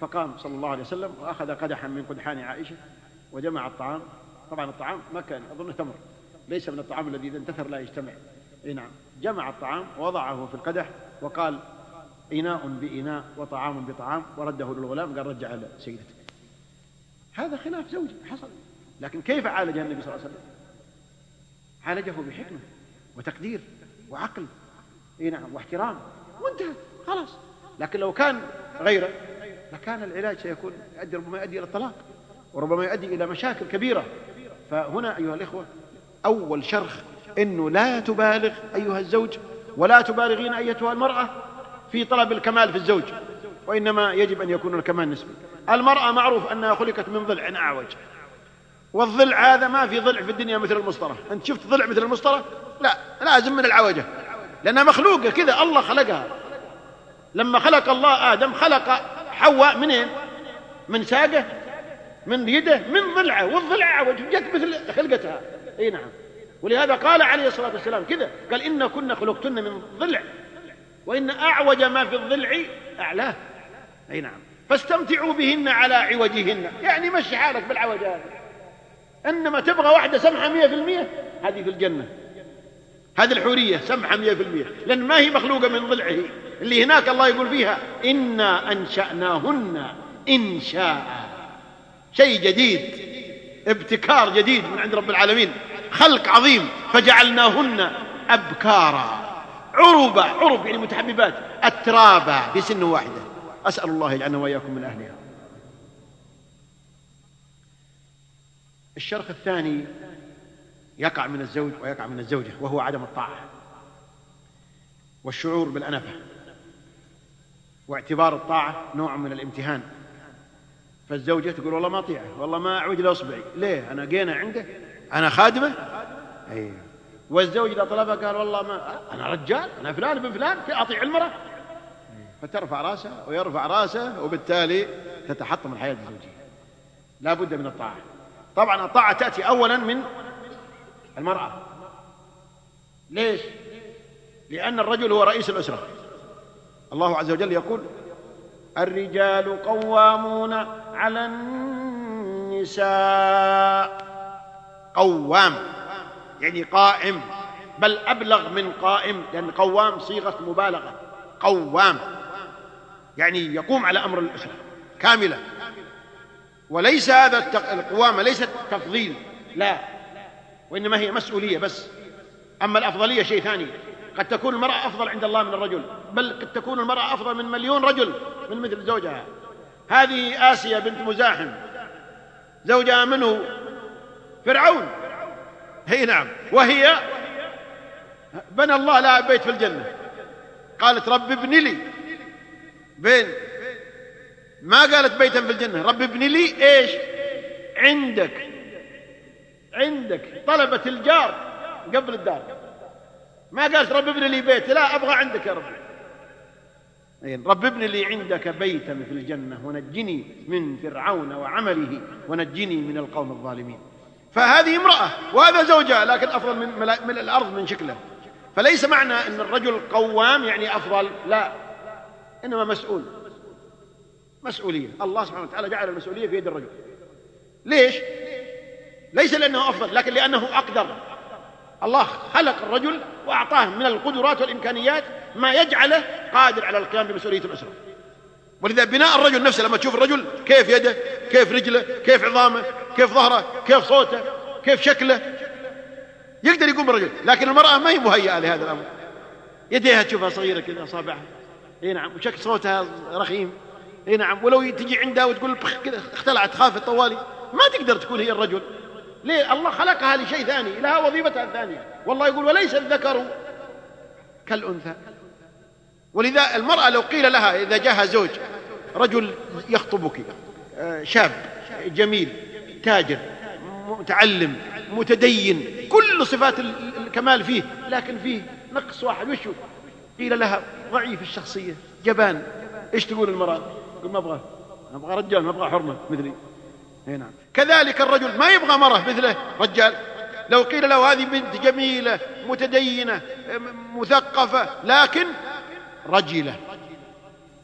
Speaker 2: فقام صلى الله عليه وسلم وأخذ قدحا من قدحان عائشة وجمع الطعام. طبعا الطعام ما كان أظن تمر، ليس من الطعام الذي إذا انتثر لا يجتمع. نعم، جمع الطعام ووضعه في القدح وقال إناء بإناء وطعام بطعام، ورده للغلام قال رجع على سيدتك. هذا خلاف زوجي حصل، لكن كيف عالجه النبي صلى الله عليه وسلم؟ عالجه بحكمة وتقدير وعقل نعم واحترام وانتهى خلاص. لكن لو كان غيره لكان العلاج سيكون ربما يؤدي إلى الطلاق وربما يؤدي إلى مشاكل كبيرة. فهنا أيها الإخوة أول شرخ إنه لا تبالغ أيها الزوج ولا تبالغين أيتها المرأة في طلب الكمال في الزوج، وإنما يجب أن يكون الكمال نسبي. المرأة معروف أنها خلقت من ضلع أعوج، والضلع هذا ما في ضلع في الدنيا مثل المسطرة. أنت شفت ضلع مثل المسطرة؟ لا، لازم من العوجة، لأنها مخلوقة كذا، الله خلقها. لما خلق الله آدم خلق حواء منين؟ من ساقه، من يده، من ضلعه، والضلع عوج جت مثل خلقتها. اي نعم، ولهذا قال عليه الصلاة والسلام كذا، قال إن كنا خلقتن من ضلع وإن أعوج ما في الضلع أعلاه. اي نعم، فاستمتعوا بهن على عوجهن، يعني مشي حالك بالعوجات. إنما تبغى واحدة سمحة 100%، هذه في الجنة، هذه الحورية سمحة 100%، لأن ما هي مخلوقة من ضلعه. اللي هناك الله يقول فيها إنا أنشأناهن إنشاء، شيء جديد، ابتكار جديد من عند رب العالمين، خلق عظيم. فجعلناهن أبكارا عربا، عرب يعني متحببات، أترابا في سن واحدة. أسأل الله يجعلنا وإياكم من أهلها. الشرخ الثاني يقع من الزوج ويقع من الزوجة، وهو عدم الطاعة والشعور بالأنفة، واعتبار الطاعة نوع من الامتهان. فالزوجة تقول والله ما أطيعه، والله ما أعوج له إصبعي، ليه؟ أنا جينا عنده، أنا خادمة. أيه. والزوج إذا طلبها قال والله ما أنا رجال، أنا فلان ابن فلان، في أطيع المرأة. فترفع راسه ويرفع راسه، وبالتالي تتحطم الحياة الزوجية. لا بد من الطاعة. طبعا الطاعة تأتي أولا من المرأة. ليش؟ لأن الرجل هو رئيس الأسرة. الله عز وجل يقول الرجال قوامون على النساء. قوام يعني قائم، بل أبلغ من قائم، لأن قوام صيغة مبالغة. قوام يعني يقوم على أمر الأسرة كاملة. وليس هذا القوامة ليست تفضيل، لا، وإنما هي مسؤولية بس. أما الأفضلية شيء ثاني، قد تكون المرأة أفضل عند الله من الرجل، بل قد تكون المرأة أفضل من 1,000,000 رجل من مثل زوجها. هذه آسيا بنت مزاحم، زوجها منه فرعون. هي نعم، وهي بنى الله لها بيت في الجنة، قالت رب ابن لي بين، ما قالت بيتا في الجنة، رب ابن لي ايش؟ عندك طلبت الجار قبل الدار، ما قالت رب ابن لي بيت، لا أبغى عندك يا رب. رب ابن لي عندك بيتا في الجنة ونجني من فرعون وعمله ونجني من القوم الظالمين. فهذه امرأة وهذا زوجها، لكن أفضل من الأرض من شكله. فليس معنى أن الرجل قوام يعني أفضل، لا، إنما مسؤول، مسؤولية. الله سبحانه وتعالى جعل المسؤولية في يد الرجل. ليش؟ ليس لأنه أفضل، لكن لأنه أقدر. الله خلق الرجل وأعطاه من القدرات والإمكانيات ما يجعله قادر على القيام بمسؤولية الأسرة. ولذا بناء الرجل نفسه، لما تشوف الرجل كيف يده، كيف رجله، كيف عظامه، كيف ظهره، كيف صوته، كيف شكله، يقدر يقوم بالرجل. لكن المرأة ما هي مهيئة لهذا الأمر. يديها تشوفها صغيرة كذا، أصابعها اي نعم، وشكل صوتها رخيم اي نعم، ولو تجي عندها وتقول كذا اختلعت خافت طوالي، ما تقدر تكون هي الرجل. ليه؟ الله خلقها لشيء ثاني، لها وظيفتها الثانية. والله يقول وليس الذكر كالأنثى. ولذا المرأة لو قيل لها إذا جاءها زوج رجل يخطبك، شاب جميل تاجر متعلم متدين، كل صفات الكمال فيه، لكن فيه نقص واحد، وشو؟ قيل لها ضعيف الشخصية جبان، إيش تقول المرأة؟ تقول ما أبغى رجال، ما أبغى حرمة مثلي. نعم. كذلك الرجل ما يبغى مرة مثله رجال. لو قيل له هذه بنت جميلة متدينة مثقفة لكن رجلة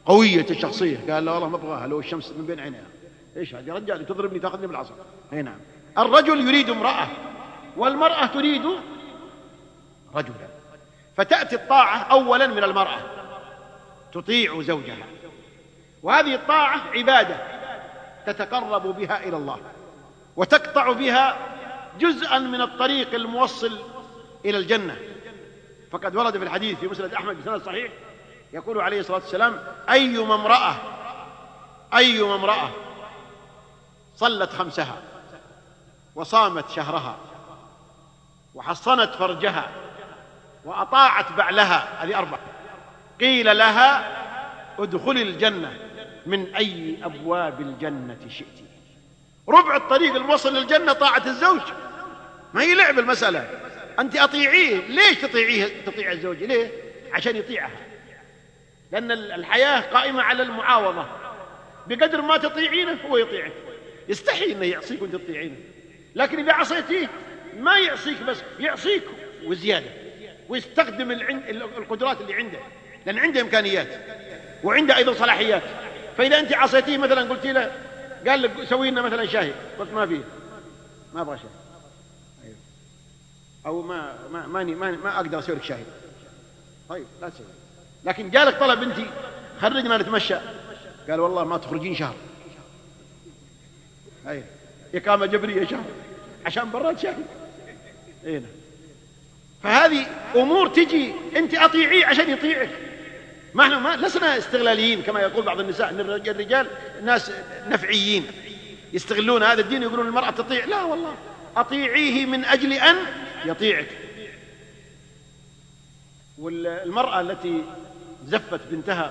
Speaker 2: قوية الشخصية، قال لا والله ما أبغاها لو الشمس من بين عينيها. إيش هذا يا رجال تضربني تأخذني بالعصا؟ أي نعم. الرجل يريد امرأة والمرأة تريد رجلا، فتأتي الطاعة أولا من المرأة، تطيع زوجها، وهذه الطاعة عبادة تتقرب بها إلى الله وتقطع بها جزءا من الطريق الموصل إلى الجنة. فقد ورد في الحديث في مسند أحمد بسند صحيح يقول عليه الصلاة والسلام: أيما امرأة صلت خمسها وصامت شهرها وحصنت فرجها وأطاعت بعلها، هذه 4، قيل لها ادخلي الجنة من أي أبواب الجنة شئت. ربع الطريق الموصل للجنة طاعة الزوج، ما هي لعب المسألة. أنت أطيعيه. ليش تطيع الزوج؟ ليه؟ عشان يطيعها، لأن الحياة قائمة على المعاوضة. بقدر ما تطيعينه هو يطيعك. يستحي أنه يعصيك وأنت تطيعينه، لكن إذا عصيتيه ما يعصيك بس، يعصيك وزيادة، ويستخدم القدرات اللي عنده، لأن عنده إمكانيات وعنده أيضا صلاحيات. فإذا أنت عصيتيه مثلا قلت له، قال لك سوي لنا مثلا شاهي، قلت ما فيه، ما أبغى شاهي، أو ما أقدر أسوي لك شاهي، طيب لا تسوي. لكن جالك طلب أنت خرجنا نتمشى، قال والله ما تخرجين شهر، أي إقامة جبرية شهر عشان براد شاهي. إيه. فهذه أمور تجي أنت أطيعيه عشان يطيعك. ما لسنا استغلاليين كما يقول بعض النساء ان الرجال ناس نفعيين يستغلون هذا الدين ويقولون المرأة تطيع. لا والله، أطيعيه من أجل أن يطيعك. والمرأة التي زفت بنتها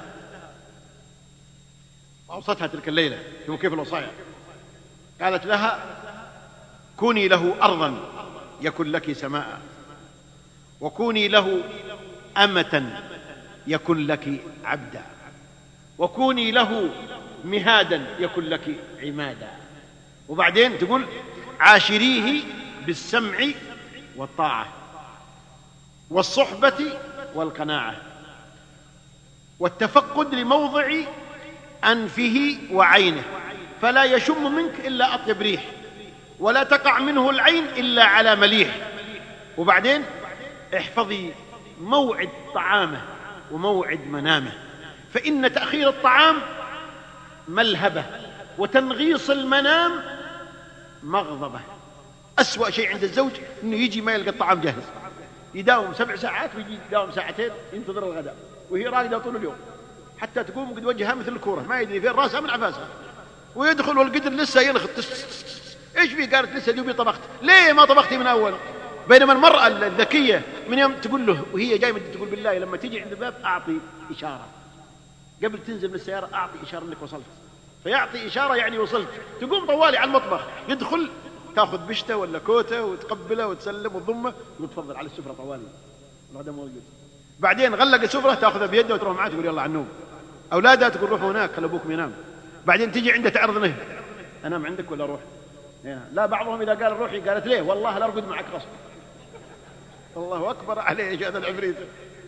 Speaker 2: وأوصتها تلك الليلة في موقف الوصايا، قالت لها: كوني له أرضا يكن لك سماء، وكوني له أمة يكن لك عبدا، وكوني له مهادا يكن لك عمادا. وبعدين تقول: عاشريه بالسمع والطاعة والصحبة والقناعة والتفقد لموضع أنفه وعينه، فلا يشم منك إلا أطيب ريح، ولا تقع منه العين إلا على مليح. وبعدين احفظي موعد طعامه وموعد منامه، فإن تأخير الطعام ملهبة وتنغيص المنام مغضبة. أسوأ شيء عند الزوج إنه يجي ما يلقى الطعام جاهز، يداوم 7 ساعات ويجي يداوم 2 ساعات ينتظر الغداء وهي راقدة طول اليوم، حتى تقوم قد وجهها مثل الكورة ما يدري فين راسها من عفاسها، ويدخل والقدر لسه ينخط. ايش في؟ قالت لسه دوبي طبخت. ليه ما طبختي من أول؟ بينما المرأة الذكية من يوم تقول له وهي جاية تقول بالله لما تيجي عند الباب أعطي إشارة قبل تنزل من السيارة، أعطي إشارة أنك وصلت، فيعطي إشارة يعني وصلت. تقوم طوالي على المطبخ، يدخل تأخذ بشته ولا كوته وتقبله وتسلم وتضمه وتفضل على السفرة طوالي الغداء موجود. بعدين غلق السفرة تأخذها بيده وتروح معاه تقول يلا على النوم. أولادها تقول روحوا هناك خلوا أبوكم ينام. بعدين تيجي عنده تعرض له: أنام عندك ولا أروح؟ لا، بعضهم إذا قال روحي قالت ليه؟ والله لا أرقد معك غصب. الله أكبر عليه هذا العفريت.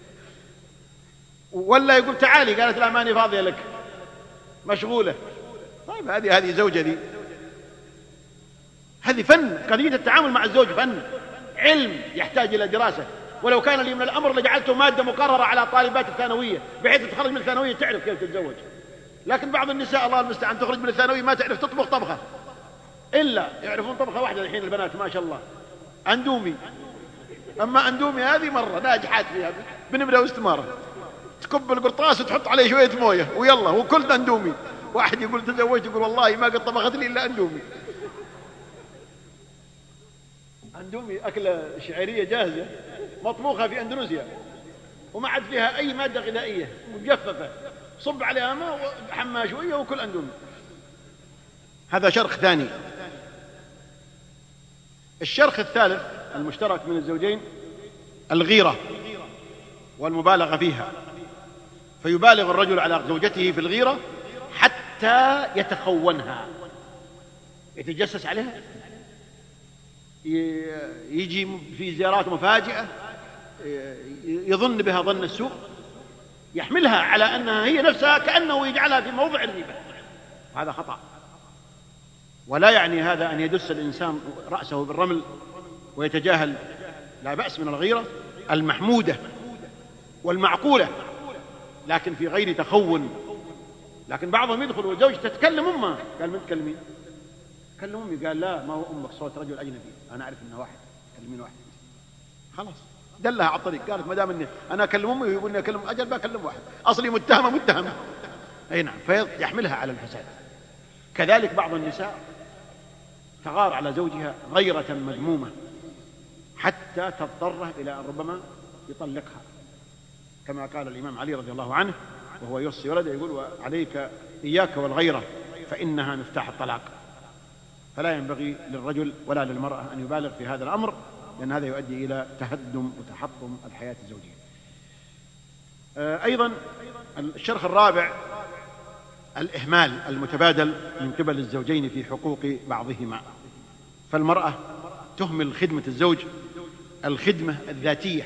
Speaker 2: ولا يقول تعالي، قالت لا ماني فاضية لك مشغولة. طيب هذه زوجة دي، هذه فن. قضية التعامل مع الزوج فن، علم يحتاج إلى دراسة. ولو كان لي من الأمر لجعلته مادة مقررة على طالبات الثانوية بحيث تخرج من الثانوية تعرف كيف تتزوج. لكن بعض النساء الله المستعان تخرج من الثانوية ما تعرف تطبخ طبخة، إلا يعرفون طبخة واحدة الحين البنات ما شاء الله، أندومي. أما أندومي هذه مرة ناجحات فيها بنبرة واستمارة، تكب القرطاس وتحط عليه شوية موية ويلا وكل أندومي. واحد يقول تزوجت، يقول والله ما قد طبخت لي إلا أندومي. أندومي أكلة شعرية جاهزة مطبوخة في أندونيسيا وما عاد فيها أي مادة غذائية، مجففة، صب عليها ماء وحماها شوية وكل أندومي. هذا شرخ ثاني. الشرخ الثالث المشترك من الزوجين الغيرة والمبالغة فيها، فيبالغ الرجل على زوجته في الغيرة حتى يتخونها، يتجسس عليها، يجي في زيارات مفاجئة، يظن بها ظن السوء، يحملها على أنها هي نفسها كأنه يجعلها في موضع الريبة، وهذا خطأ. ولا يعني هذا أن يدس الإنسان رأسه بالرمل ويتجاهل، لا بأس من الغيرة المحمودة والمعقولة، لكن في غير تخون. لكن بعضهم يدخل والزوج تتكلم أمه، قال من تكلمين؟ كلم أمي، قال لا ما هو أمك، صوت رجل أجنبي، أنا أعرف أنه واحد، تكلمين واحد. خلاص دلها على الطريق، قالت ما دام اني انا اكلم امي ويقول لي اكلم اجل بكلم واحد، اصلي متهمه. اي نعم، فيحملها على الفساد. كذلك بعض النساء تغار على زوجها غيرة مذمومة حتى تضطره الى ان ربما يطلقها، كما قال الامام علي رضي الله عنه وهو يوصي ولده يقول عليك اياك والغيرة فانها مفتاح الطلاق. فلا ينبغي للرجل ولا للمرأة ان يبالغ في هذا الامر، لأن هذا يؤدي إلى تهدم وتحطم الحياة الزوجية. أيضا الشرخ الرابع الإهمال المتبادل من قبل الزوجين في حقوق بعضهما. فالمرأة تهمل خدمة الزوج الخدمة الذاتية.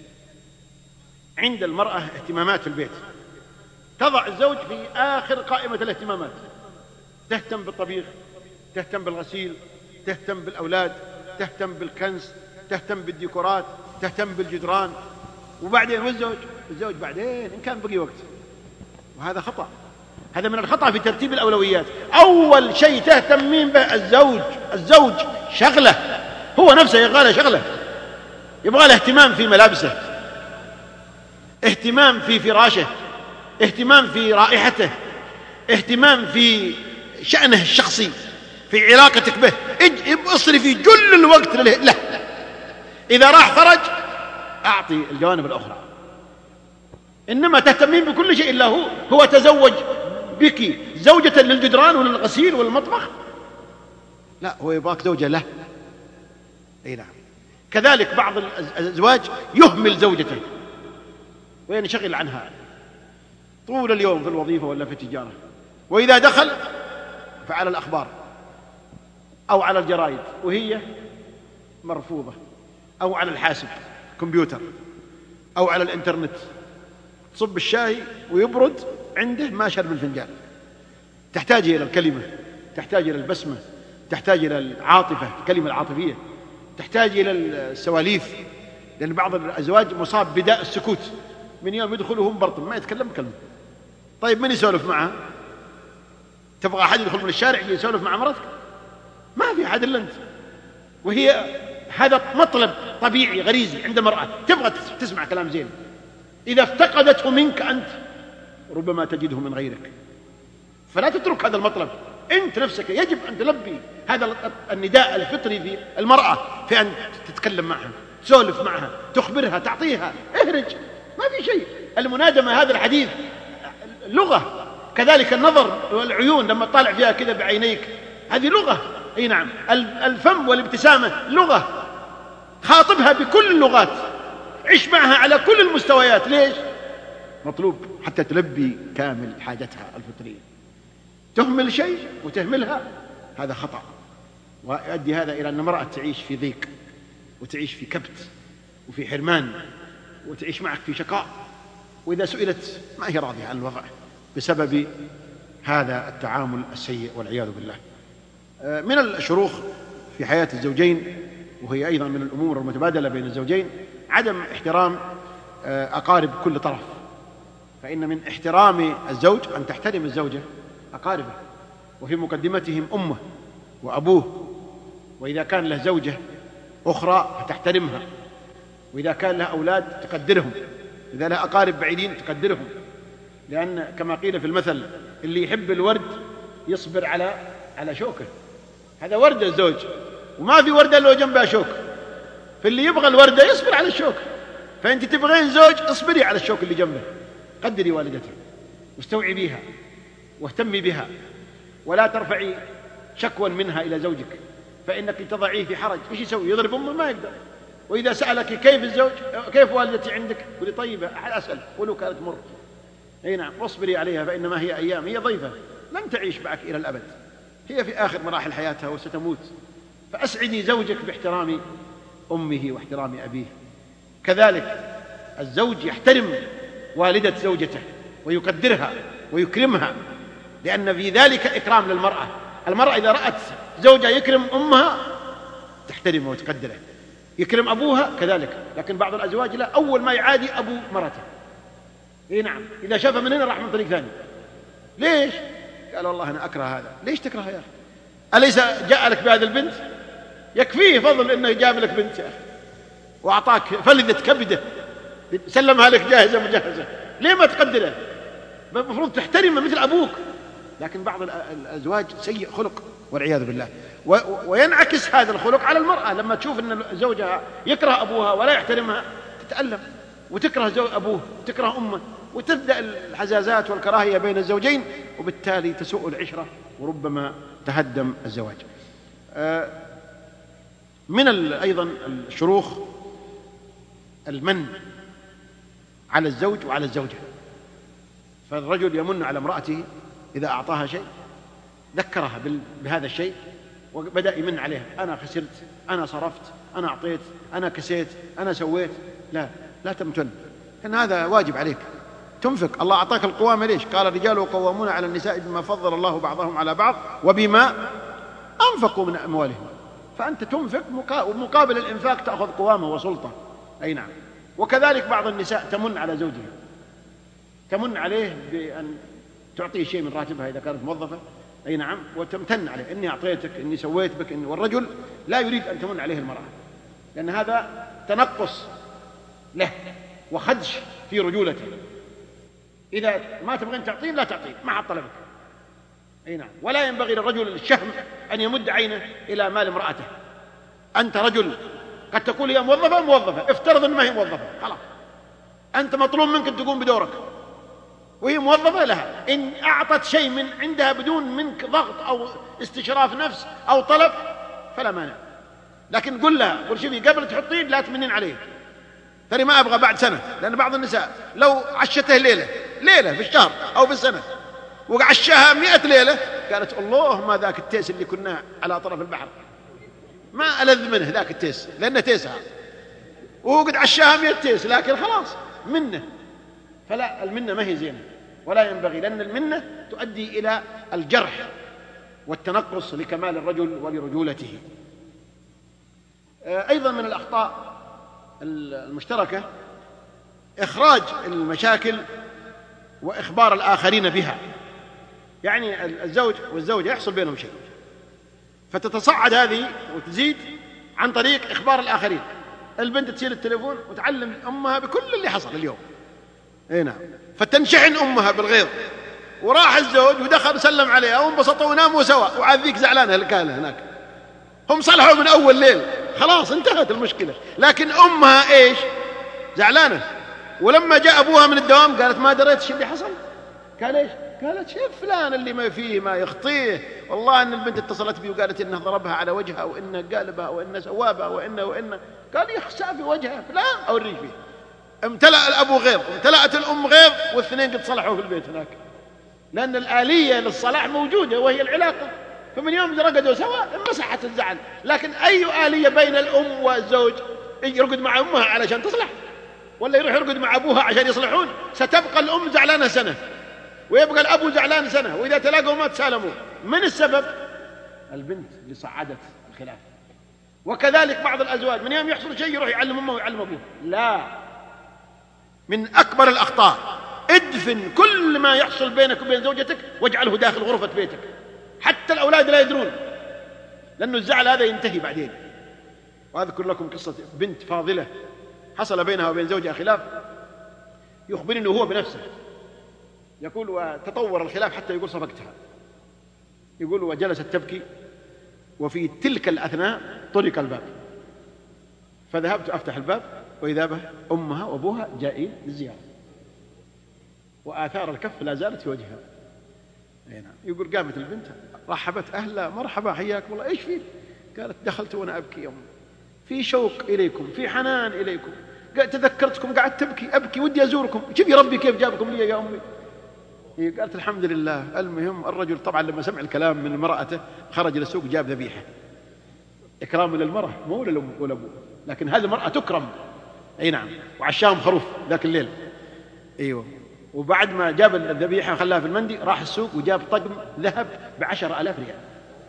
Speaker 2: عند المرأة اهتمامات في البيت تضع الزوج في آخر قائمة الاهتمامات، تهتم بالطبيخ، تهتم بالغسيل، تهتم بالأولاد، تهتم بالكنس، تهتم بالديكورات، تهتم بالجدران. وبعدين والزوج بعدين إن كان بقي وقت. وهذا خطأ، هذا من الخطأ في ترتيب الأولويات. أول شيء تهتمين به الزوج شغله، هو نفسه يبغى شغله، يبغى له اهتمام في ملابسه، اهتمام في فراشه، اهتمام في رائحته، اهتمام في شأنه الشخصي، في علاقتك به. اصرفي كل الوقت له. إذا راح خرج أعطي الجوانب الأخرى. إنما تهتمين بكل شيء إلا هو تزوج بك زوجة للجدران وللغسيل وللمطبخ؟ لا، هو يبغاك زوجة له. أي نعم. كذلك بعض الأزواج يهمل زوجته وينشغل عنها طول اليوم في الوظيفة ولا في التجارة، وإذا دخل فعلى الأخبار أو على الجرائد وهي مرفوضة، أو على الحاسب كمبيوتر، أو على الإنترنت. تصب الشاي ويبرد عنده ما شرب الفنجان. تحتاج إلى الكلمة، تحتاج إلى البسمة، تحتاج إلى العاطفة، الكلمة العاطفية، تحتاج إلى السواليف، لأن بعض الأزواج مصاب بداء السكوت، من يوم يدخل وهو مبرطم ما يتكلم كلمة. طيب من يسولف معها؟ تبغى أحد يدخل من الشارع يسولف مع مرتك؟ ما في أحد إلا أنت. وهي هذا مطلب طبيعي غريزي عند المرأة، تبغى تسمع كلام زين. إذا افتقدته منك أنت ربما تجده من غيرك، فلا تترك هذا المطلب. أنت نفسك يجب أن تلبي هذا النداء الفطري في المرأة، في أن تتكلم معها، تسولف معها، تخبرها، تعطيها، اهرج، ما في شيء. المنادمة هذا الحديث لغة. كذلك النظر والعيون لما تطالع فيها كذا بعينيك هذه لغة. اي نعم. الفم والابتسامة لغة. خاطبها بكل اللغات، عش معها على كل المستويات. ليش؟ مطلوب حتى تلبي كامل حاجتها الفطرية. تهمل شيء وتهملها هذا خطأ، ويؤدي هذا إلى أن المرأة تعيش في ضيق، وتعيش في كبت، وفي حرمان، وتعيش معك في شقاء، وإذا سئلت ما هي راضية عن الوضع بسبب هذا التعامل السيء والعياذ بالله. من الشروخ في حياة الزوجين، وهي أيضا من الأمور المتبادلة بين الزوجين، عدم احترام أقارب كل طرف. فإن من احترام الزوج أن تحترم الزوجة أقاربه، وفي مقدمتهم أمه وأبوه. وإذا كان له زوجة أخرى فتحترمها، وإذا كان له أولاد تقدرهم، إذا له أقارب بعيدين تقدرهم. لأن كما قيل في المثل اللي يحب الورد يصبر على شوكه. هذا ورد الزوج، وما في وردة لو جنبها شوك. فاللي يبغى الوردة يصبر على الشوك. فأنت تبغين زوج، اصبري على الشوك اللي جنبه، قدري والدتك واستوعبيها واهتمي بها، ولا ترفعي شكوى منها إلى زوجك، فإنك تضعيه في حرج. إيش يسوي؟ يضرب أمه؟ ما يقدر. وإذا سألك كيف الزوج، كيف والدتي عندك، قولي طيبة، أسأل ولو كانت مر. أي نعم. واصبري عليها فإنما هي أيام، هي ضيفة لن تعيش معك إلى الأبد، هي في آخر مراحل حياتها وستموت. فأسعدي زوجك باحترام أمه واحترام أبيه. كذلك الزوج يحترم والدة زوجته ويقدرها ويكرمها، لأن في ذلك إكرام للمرأة. المرأة إذا رأت زوجها يكرم أمها تحترمه وتقدره، يكرم أبوها كذلك. لكن بعض الأزواج لا، أول ما يعادي أبو مرته. نعم، إذا شافها من هنا راح من طريق ثاني. ليش؟ قال والله أنا أكره هذا. ليش تكره يا أخي؟ أليس جاء لك بهذه البنت؟ يكفيه فضل إنه جاب لك بنت يا أخي وأعطاك فلذة كبده، سلمها لك جاهزة مجهزة، ليه ما تقدره؟ المفروض تحترمه مثل أبوك. لكن بعض الأزواج سيء خلق والعياذ بالله. وينعكس هذا الخلق على المرأة، لما تشوف أن زوجها يكره أبوها ولا يحترمها تتألم وتكره أبوه وتكره أمه، وتبدأ الحزازات والكراهية بين الزوجين، وبالتالي تسوء العشرة وربما تهدم الزواج. من أيضا الشروخ المن على الزوج وعلى الزوجة. فالرجل يمن على امرأته إذا أعطاها شيء، ذكرها بهذا الشيء وبدأ يمن عليها: أنا خسرت، أنا صرفت، أنا أعطيت، أنا كسيت، أنا سويت. لا تمتن، إن هذا واجب عليك تنفق. الله أعطاك القوامة ليش؟ قال: الرجال قوامون على النساء بما فضل الله بعضهم على بعض وبما أنفقوا من أموالهم. فأنت تنفق ومقابل الإنفاق تأخذ قوامة وسلطة. أي نعم. وكذلك بعض النساء تمن على زوجها، تمن عليه بأن تعطيه شيء من راتبها إذا كانت موظفة. أي نعم. وتمتن عليه: إني أعطيتك، إني سويت بك. والرجل لا يريد أن تمن عليه المرأة، لأن هذا تنقص له وخدش في رجولته. إذا ما تبغين تعطين لا تعطين، ما حط طلبك. أي نعم. ولا ينبغي للرجل الشهم أن يمد عينه إلى مال امرأته. أنت رجل قد تقول هي موظفة، افترض أن ما هي موظفة، خلاص أنت مطلوب منك أن تقوم بدورك، وهي موظفة لها. إن أعطت شيء من عندها بدون منك ضغط أو استشراف نفس أو طلب فلا مانع. لكن قل لها: قل شوفي، قبل تحطين لا تمنين عليه، ترى ما أبغى بعد سنة. لأن بعض النساء لو عشته ليلة في الشهر أو في السنة وعشاها 100 ليلة قالت: الله ما ذاك التيس اللي كنا على طرف البحر، ما ألذ منه ذاك التيس، لأنه تيسها، وهو قد عشاها 100 تيس، لكن خلاص منه. فلا، المنة ما هي زينة ولا ينبغي، لأن المنة تؤدي إلى الجرح والتنقص لكمال الرجل ولرجولته. أيضا من الأخطاء المشتركة إخراج المشاكل وإخبار الآخرين بها. يعني الزوج والزوجة يحصل بينهم شيء، فتتصعد هذه وتزيد عن طريق إخبار الآخرين. البنت تشيل التليفون وتعلم أمها بكل اللي حصل اليوم. نعم. فتنشحن أمها بالغيظ، وراح الزوج ودخل سلم عليها وانبسطوا وناموا سوا، وعذيك زعلانة الكالة هناك. هم صلحوا من أول ليل، خلاص انتهت المشكلة. لكن أمها إيش؟ زعلانة. ولما جاء أبوها من الدوام قالت: ما دريت شو اللي حصل؟ قال إيش؟ قالت: شوف فلان اللي ما فيه ما يخطيه، والله أن البنت اتصلت بي وقالت إنه ضربها على وجهها وإنه قالبها وإنه سوابها وإنه قال: يخسى في وجهها فلان أوريك فيه. امتلأ الأبو غيظ وامتلأت الأم غيظ، والاثنين قد صلحوا في البيت هناك، لأن الآلية للصلاح موجودة وهي العلاقة. فمن يوم رقدوا سوا انمسحت الزعل. لكن أي آلية بين الأم والزوج؟ يرقد مع أمها علشان تصلح، ولا يروح يرقد مع أبوها عشان يصلحون؟ ستبقى الأم زعلانة سنة ويبقى الأبو زعلان سنة، وإذا تلاقوا ما تسالموا. من السبب؟ البنت اللي صعدت الخلاف. وكذلك بعض الأزواج من يوم يحصل شيء يروح يعلم أمه ويعلم أبوه. لا، من أكبر الأخطاء ادفن كل ما يحصل بينك وبين زوجتك واجعله داخل غرفة بيتك، حتى الأولاد لا يدرون، لأنه الزعل هذا ينتهي بعدين. وأذكر لكم قصة بنت فاضلة حصل بينها وبين زوجها خلاف، يخبرني هو بنفسه، يقول: وتطور الخلاف حتى يقول صفقتها. يقول: وجلست تبكي، وفي تلك الأثناء طرق الباب، فذهبت أفتح الباب وإذا به أمها وأبوها جائين للزيارة، وآثار الكف لا زالت في وجهها. يقول: قامت البنت رحبت: أهلا مرحبا حياكم الله، إيش فيه؟ قالت: دخلت وأنا أبكي يا أمي، في شوق إليكم، في حنان إليكم، تذكرتكم قعدت أبكي ودي أزوركم، شوفي ربي كيف جابكم لي يا أمي. قالت: الحمد لله. المهم الرجل طبعا لما سمع الكلام من امرأته خرج للسوق جاب ذبيحة، إكرام للمرأة مو للأم والأبو، لكن هذه المرأة تكرم. أي نعم. وعشاهم خروف ذاك الليل. أيوه. وبعد ما جاب الذبيحة خلاها في المندي راح السوق وجاب طقم ذهب ب10,000 ريال.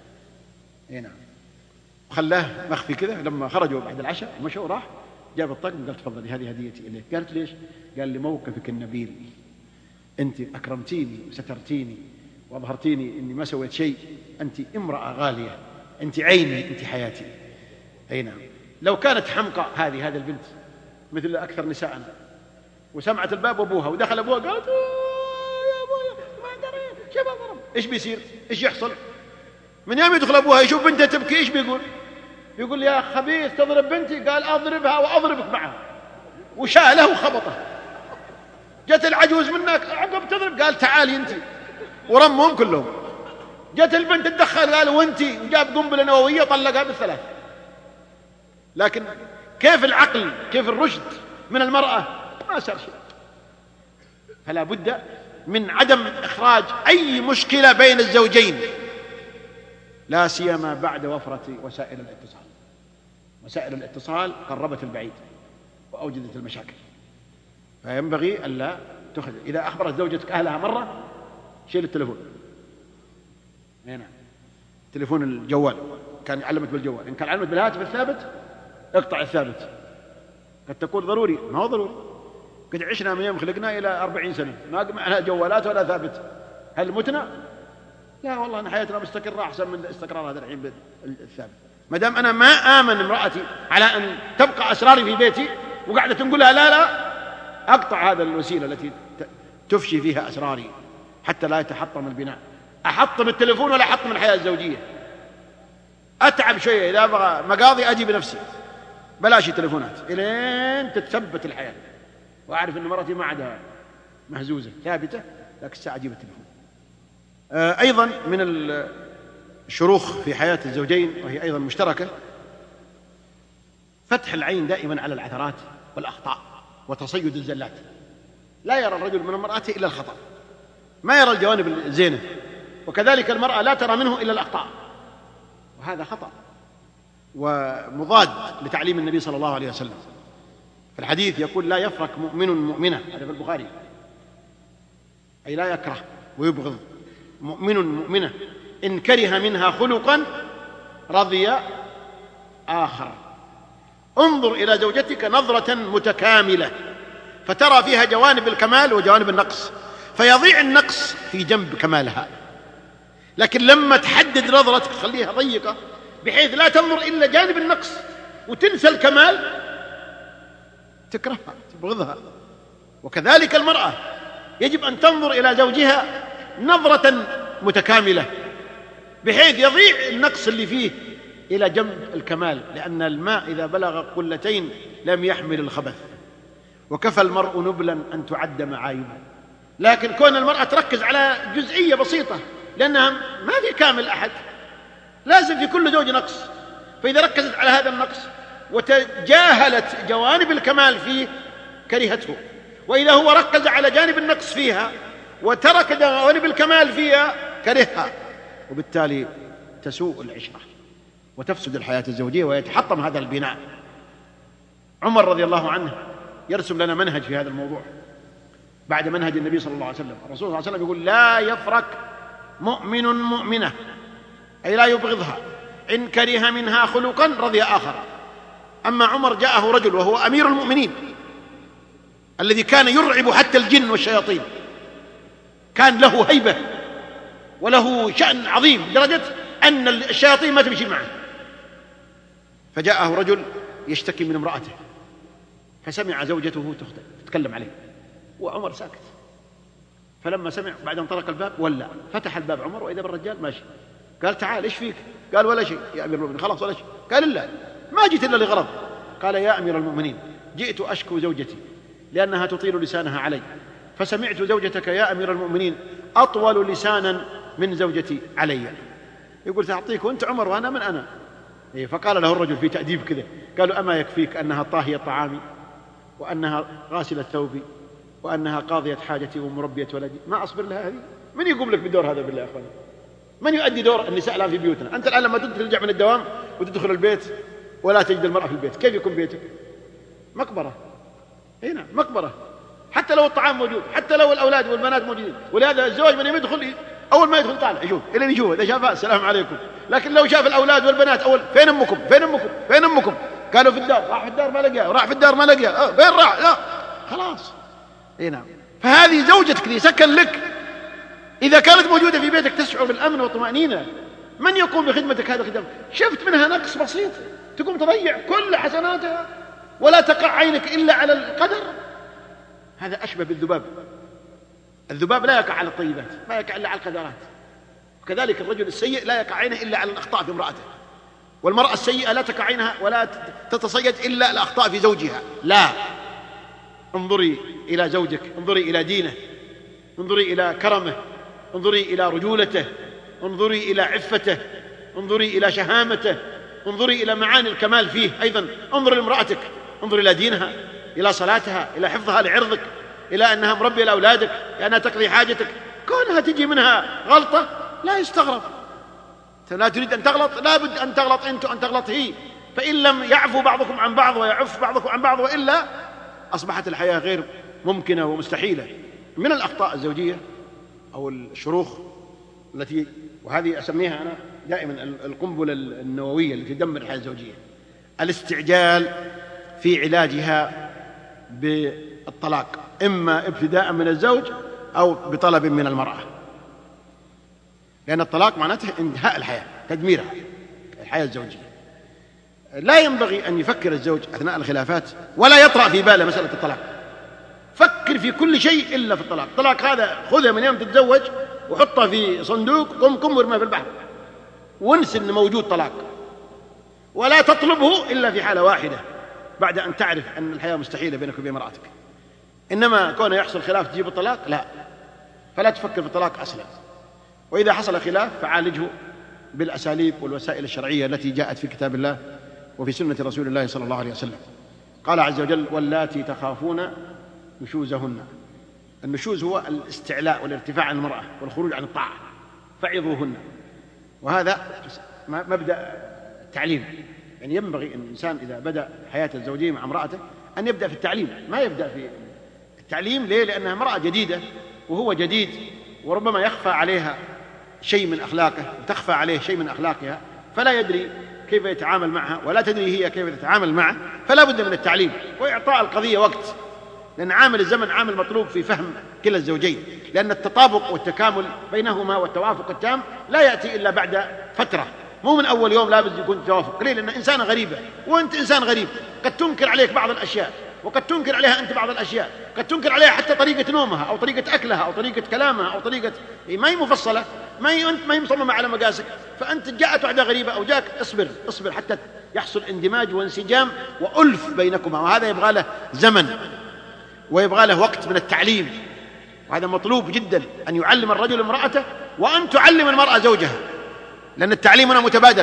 Speaker 2: اي نعم. وخلاه مخفي كذا. لما خرجوا بعد العشاء ومشوا راح جاب الطقم قال تفضلي هذه هديتي إليك. قالت ليش؟ قال لموقفك النبيل، أنت أكرمتيني وسترتيني وأظهرتيني أني ما سويت شيء، أنت امرأة غالية، أنت عيني، أنت حياتي. أي نعم. لو كانت حمقى هذه البنت مثل أكثر نساءنا وسمعت الباب وأبوها ودخل أبوها قالت يا أبويا ما دريت شباب ضرب، إيش بيصير؟ إيش يحصل؟ من يوم يدخل أبوها يشوف بنته تبكي إيش بيقول؟ يقول يا خبيث تضرب بنتي. قال أضربها وأضربك معها. وشاله وخبطه. جت العجوز منك عقب تضرب. قال تعالي أنت. ورمهم كلهم. جت البنت تدخل قال وانتي، وجاب قنبلة نووية طلقها بالثلاث. لكن كيف العقل، كيف الرشد من المرأة؟ ما صار شيء. فلا بد من عدم إخراج أي مشكلة بين الزوجين، لا سيما بعد وفرة وسائل الاتصال. وسائل الاتصال قربت البعيد وأوجدت المشاكل. فينبغي ألا تخرج. إذا أخبرت زوجتك أهلها مرة شيل التلفون. هنا تلفون الجوال كان علمت بالجوال، إن كان علمت بالهاتف الثابت اقطع الثابت. قد تكون ضروري، ما هو ضروري. قد عشنا من يوم خلقنا إلى 40 سنة ما معنا جوالات ولا ثابت. هل متنا؟ لا والله، أن حياتنا مستقرة أحسن من استقرار هذا الحين بالثابت. ما دام أنا ما آمن امرأتي على أن تبقى أسراري في بيتي وقاعدة تنقلها لا أقطع هذا الوسيلة التي تفشي فيها أسراري حتى لا يتحطم البناء. أحطم التلفون ولا أحطم الحياة الزوجية. أتعب شوية إذا أبغى مقاضي أجي بنفسي، بلاش تلفونات إلين تتثبت الحياة وأعرف أن مرتي ما عندها مهزوزة ثابتة، لكن الساعة أجيب التلفون. أيضا من الشروخ في حياة الزوجين وهي أيضا مشتركة فتح العين دائما على العثرات والأخطاء وتصيد الزلات. لا يرى الرجل من المرأة إلا الخطأ، ما يرى الجوانب الزينة، وكذلك المرأة لا ترى منه إلا الأخطاء، وهذا خطأ ومضاد لتعليم النبي صلى الله عليه وسلم. في الحديث يقول لا يفرق مؤمن مؤمنة، هذا في البخاري، أي لا يكره ويبغض. مؤمن مؤمنة إن كره منها خلقا رضي آخر. انظر إلى زوجتك نظرة متكاملة فترى فيها جوانب الكمال وجوانب النقص، فيضيع النقص في جنب كمالها. لكن لما تحدد نظرتك خليها ضيقة بحيث لا تنظر إلا جانب النقص وتنسى الكمال، تكرهها تبغضها. وكذلك المرأة يجب أن تنظر إلى زوجها نظرة متكاملة بحيث يضيع النقص اللي فيه إلى جنب الكمال، لأن الماء إذا بلغ قلتين لم يحمل الخبث، وكفى المرء نبلا أن تعد معايبه. لكن كون المرأة تركز على جزئية بسيطة لأنها ما في كامل أحد، لازم في كل زوج نقص، فإذا ركزت على هذا النقص وتجاهلت جوانب الكمال فيه كرهته، وإذا هو ركز على جانب النقص فيها وترك جوانب الكمال فيها كرهها، وبالتالي تسوء العشرة وتفسد الحياة الزوجية ويتحطم هذا البناء. عمر رضي الله عنه يرسم لنا منهج في هذا الموضوع بعد منهج النبي صلى الله عليه وسلم. الرسول صلى الله عليه وسلم يقول لا يفرق مؤمن مؤمنة، أي لا يبغضها، إن كره منها خلقا رضي آخر. أما عمر جاءه رجل وهو أمير المؤمنين الذي كان يرعب حتى الجن والشياطين، كان له هيبة وله شأن عظيم لدرجة أن الشياطين ما تمشي معه. فجاءه رجل يشتكي من امرأته، فسمع زوجته تتكلم عليه وعمر ساكت. فلما سمع بعد ان طرق الباب ولى، فتح الباب عمر وإذا بالرجال ماشي. قال تعال ايش فيك؟ قال ولا شيء يا أمير المؤمنين، خلاص ولا شيء. قال لا ما جئت إلا لغرض. قال يا أمير المؤمنين جئت أشكو زوجتي لأنها تطيل لسانها علي، فسمعت زوجتك يا أمير المؤمنين أطول لسانا من زوجتي علي. يقول تعطيك وأنت عمر وأنا من أنا. فقال له الرجل في تأديب كذا، قالوا أما يكفيك أنها طاهية طعامي وأنها غاسلة ثوبي وأنها قاضية حاجتي ومربية ولدي، ما أصبر لها هذه؟ من يقوم لك بدور هذا بالله يا أخواني؟ من يؤدي دور النساء الآن في بيوتنا؟ أنت الآن لما ترجع من الدوام وتدخل البيت ولا تجد المرأة في البيت، كيف يكون بيتك؟ مقبرة. هنا مقبرة. حتى لو الطعام موجود، حتى لو الأولاد والبنات موجودين. ولهذا الزواج من يدخل أول ما يدخل طالع يشوف إلين يشوف، إذا شافها السلام عليكم. لكن لو شاف الأولاد والبنات أول فين أمكم فين أمكم فين أمكم، قالوا في الدار، راح في الدار ما لقيها، راح في الدار ما لقيها، فين راح، لا خلاص. نعم. فهذه زوجتك ذي سكن لك، إذا كانت موجودة في بيتك تشعر بالأمن والطمأنينة. من يقوم بخدمتك هذا الخدمة؟ شفت منها نقص بسيط تقوم تضيع كل حسناتها ولا تقع عينك إلا على القدر. هذا أشبه بالذباب. الذباب لا يقع على الطيبات، ما يقع إلا على القدرات. وكذلك الرجل السيء لا يقع عينه إلا على الأخطاء في امرأته، والمرأة السيئة لا تقع عينها ولا تتصيد إلا الأخطاء في زوجها. لا، انظري إلى زوجك، انظري إلى دينه، انظري إلى كرمه، انظري إلى رجولته، انظري إلى عفته، انظري إلى شهامته، انظري إلى معاني الكمال فيه. أيضا انظري لامرأتك، انظري إلى دينها، إلى صلاتها، إلى حفظها لعرضك، إلى أنها مربية لأولادك، لأنها تقضي حاجتك. كونها تجي منها غلطة لا يستغرب. لا تريد أن تغلط، لا بد أن تغلط أنت وأن تغلط هي. فإن لم يعفو بعضكم عن بعض ويعف بعضكم عن بعض وإلا أصبحت الحياة غير ممكنة ومستحيلة. من الأخطاء الزوجية أو الشروخ التي، وهذه أسميها أنا دائما القنبلة النووية التي تدمر الحياة الزوجية، الاستعجال في علاجها بالطلاق، إما ابتداء من الزوج أو بطلب من المرأة. لأن الطلاق معناته انتهاء الحياة، تدميرها، الحياة الزوجية. لا ينبغي أن يفكر الزوج أثناء الخلافات ولا يطرأ في باله مسألة الطلاق. فكر في كل شيء إلا في الطلاق. الطلاق هذا خذه من يوم تتزوج وحطه في صندوق قم وارميه في البحر، وانس إنه موجود طلاق. ولا تطلبه إلا في حالة واحدة، بعد أن تعرف أن الحياة مستحيلة بينك وبين امرأتك. إنما كون يحصل خلاف تجيب الطلاق، لا، فلا تفكر في الطلاق أصلا. وإذا حصل خلاف فعالجه بالأساليب والوسائل الشرعية التي جاءت في كتاب الله وفي سنة رسول الله صلى الله عليه وسلم. قال عز وجل: واللاتي تخافون نشوزهن. النشوز هو الاستعلاء والارتفاع عن المرأة والخروج عن الطاعة، فعظوهن. وهذا مبدأ التعليم. يعني ينبغي أن الإنسان إذا بدأ حياته الزوجية مع امرأته أن يبدأ في التعليم، ما يبدأ في التعليم. ليه؟ لأنها امرأة جديدة وهو جديد، وربما يخفى عليها شيء من أخلاقه وتخفى عليه شيء من أخلاقها، فلا يدري كيف يتعامل معها ولا تدري هي كيف تتعامل معه. فلا بد من التعليم وإعطاء القضية وقت، لأن عامل الزمن عامل مطلوب في فهم كلا الزوجين. لأن التطابق والتكامل بينهما والتوافق التام لا يأتي إلا بعد فترة، مو من أول يوم لابد يكون توافق. ليه؟ لأن إنسانة غريبة وأنت إنسان غريب، قد تنكر عليك بعض الأشياء وقد تنكر عليها أنت بعض الأشياء، قد تنكر عليها حتى طريقة نومها أو طريقة أكلها أو طريقة كلامها أو طريقة ما هي مفصلة، ما هي مصممة على مقاسك. فأنت جاءت واحدة غريبة أو جاءك، اصبر حتى يحصل اندماج وانسجام وألف بينكما، وهذا يبغى له زمن ويبغى له وقت من التعليم. وهذا مطلوب جدا، أن يعلم الرجل امرأته وأن تعلم المرأة زوجها، لأن التعليم هنا متبادل.